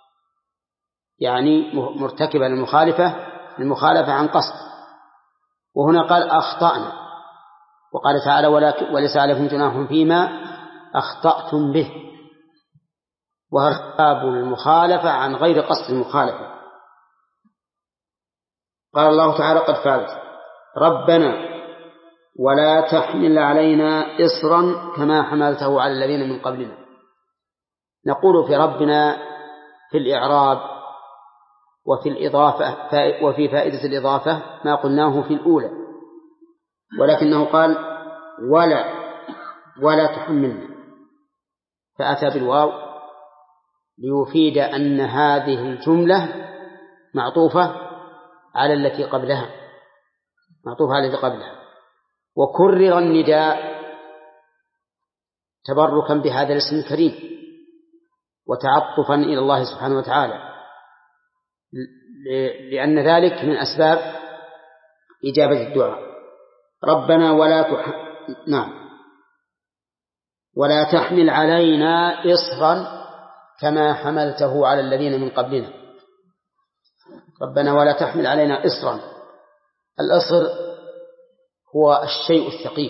يعني مرتكبة للمخالفة المخالفة عن قصد. وهنا قال أخطأنا، وقال تعالى وليس عليكم جناح فيما أخطأتم به، وارتكاب المخالفة عن غير قصد المخالفة. قال الله تعالى قد فعلت. ربنا ولا تحمل علينا إصرا كما حملته على الذين من قبلنا. نقول في ربنا في الإعراب وفي الإضافة وفي فائدة الإضافة ما قلناه في الأولى، ولكنه قال ولا ولا تحملنا، فأتى بالواو ليفيد أن هذه الجملة معطوفة على التي قبلها معطوفة على التي قبلها وكرر النداء تبركا بهذا الاسم الكريم وتعطفا إلى الله سبحانه وتعالى، لأن ذلك من أسباب إجابة الدعاء. ربنا ولا تح... نعم ولا تحمل علينا إصرا كما حملته على الذين من قبلنا. ربنا ولا تحمل علينا إصرا. الإصر هو الشيء الثقيل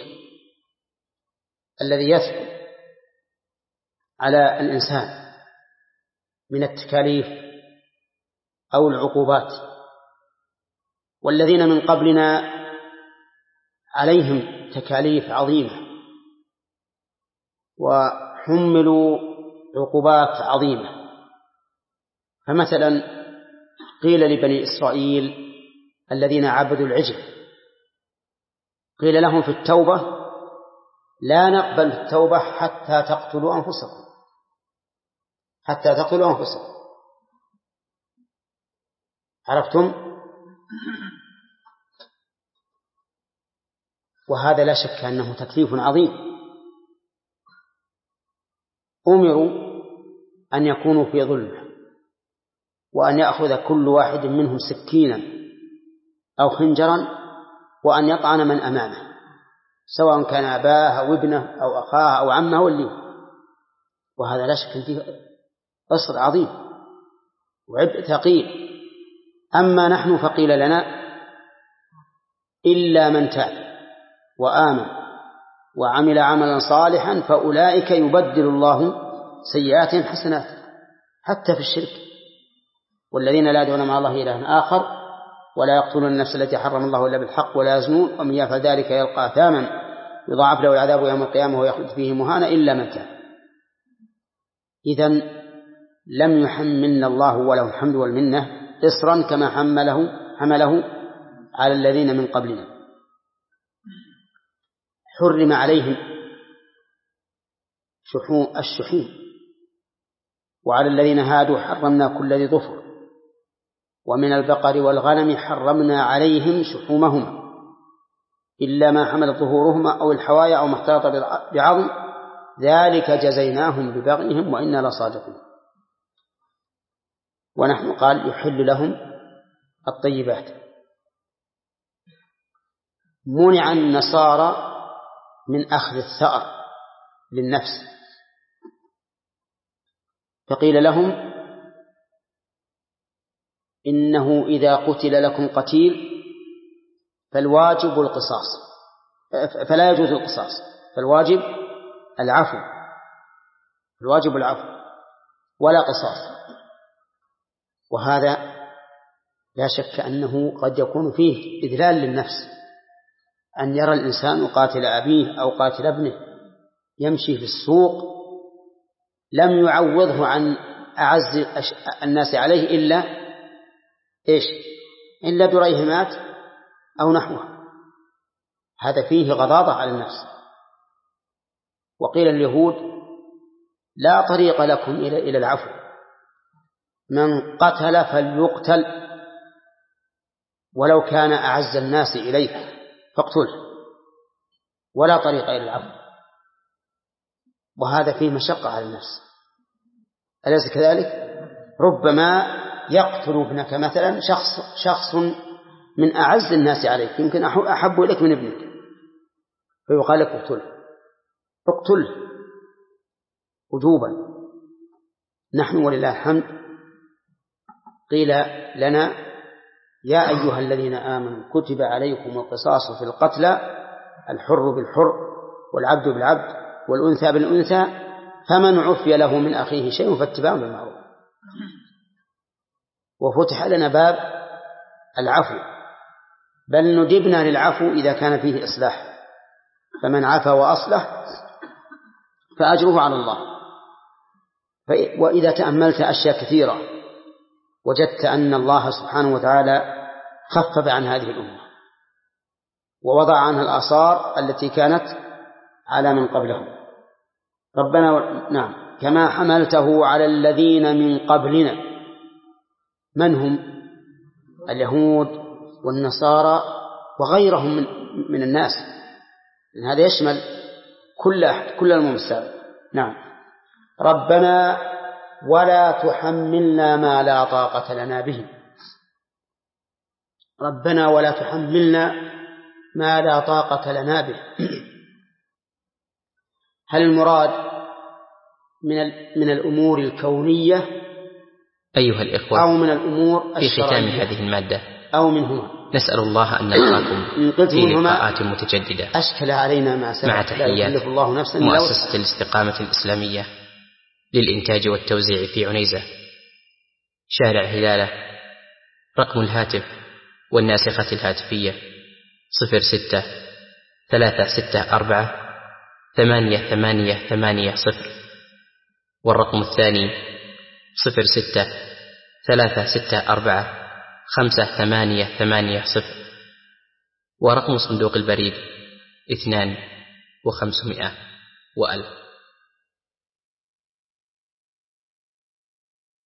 الذي يثقل على الإنسان من التكاليف أو العقوبات، والذين من قبلنا عليهم تكاليف عظيمة وحملوا عقوبات عظيمة. فمثلا قيل لبني إسرائيل الذين عبدوا العجل، قيل لهم في التوبة لا نقبل التوبة حتى تقتلوا أنفسكم حتى تقتلوا أنفسكم. عرفتم؟ وهذا لا شك أنه تكليف عظيم. أمروا أن يكونوا في ظلمة وأن يأخذ كل واحد منهم سكينا أو خنجرا وأن يطعن من أمامه، سواء كان أباه أو ابنه أو أخاه أو عمه واللي، وهذا لا شك فيه أصر عظيم وعبء ثقيل. أما نحن فقيل لنا إلا من تاب وآمن وعمل عملا صالحا فأولئك يبدل الله سيئاتهم حسنات، حتى في الشرك. والذين لا يدعون مع الله إلها آخر ولا يقتلون النفس التي حرم الله إلا بالحق ولا يزنون ومن يفعل ذلك يلقى أثاما يضاعف له العذاب يوم القيامة ويخلد فيه مهانا إلا من تاب. إذن لم يحملنا الله وله الحمد والمنة إصرا كما حمله حمله على الذين من قبلنا. حرم عليهم شحوم الشحوم، وعلى الذين هادوا حرمنا كل ذي ظفر، ومن البقر والغنم حرمنا عليهم شحومهما إلا ما حملت ظهورهما أو الحوايا أو ما اختلط بعظم ذلك جزيناهم ببغيهم وإنا لصادقون. ونحن قال يحل لهم الطيبات. منع النصارى من أخذ الثأر للنفس، فقيل لهم إنه إذا قتل لكم قتيل فالواجب القصاص، فلا يجوز القصاص، فالواجب العفو، الواجب العفو ولا قصاص. وهذا لا شك أنه قد يكون فيه إذلال للنفس، أن يرى الإنسان قاتل أبيه أو قاتل ابنه يمشي في السوق لم يعوضه عن أعز الناس عليه إلا إيش؟ إلا دريهمات أو نحوها. هذا فيه غضاضة على النفس. وقيل اليهود لا طريق لكم إلى إلى العفو، من قتل فليقتل ولو كان أعز الناس إليك فاقتله، ولا طريق إلى العفو. وهذا فيه مشقة على النفس، أليس كذلك؟ ربما يقتل ابنك مثلا شخص شخص من أعز الناس عليك، يمكن أحب إليك من ابنك، فيقال لك اقتله اقتله وجوبا. نحن ولله الحمد قيل لنا يا أيها الذين آمنوا كتب عليكم القصاص في القتلى الحر بالحر والعبد بالعبد والأنثى بالأنثى فمن عفي له من أخيه شيء فاتباع بالمعروف. وفتح لنا باب العفو، بل ندبنا للعفو إذا كان فيه إصلاح فمن عفا وأصلح فأجره على الله. وإذا تأملت أشياء كثيرة وجدت أن الله سبحانه وتعالى خفف عن هذه الأمة ووضع عنها الآثار التي كانت على من قبلهم. ربنا و... نعم كما حملته على الذين من قبلنا. من هم؟ اليهود والنصارى وغيرهم من, من الناس، لأن هذا يشمل كل أحد كل المسلمين. نعم. ربنا ولا تحملنا ما لا طاقة لنا به. ربنا ولا تحملنا ما لا طاقة لنا به. هل المراد من من الأمور الكونية أيها الإخوة أو من الأمور في ختام هذه المادة أو منهما؟ نسأل الله أن نلقاكم في لقاءات متجددة. أشكل علينا ما سبق. مع تحيات الله نفسا مؤسسة الاستقامة الإسلامية للإنتاج والتوزيع في عنيزة، شارع هلالة. رقم الهاتف والناسخة الهاتفية صفر ستة ثلاثة ستة أربعة ثمانية ثمانية ثمانية صفر، والرقم الثاني صفر ستة ثلاثة ستة أربعة خمسة ثمانية ثمانية صفر، ورقم صندوق البريد اثنان وخمسمائة وألف.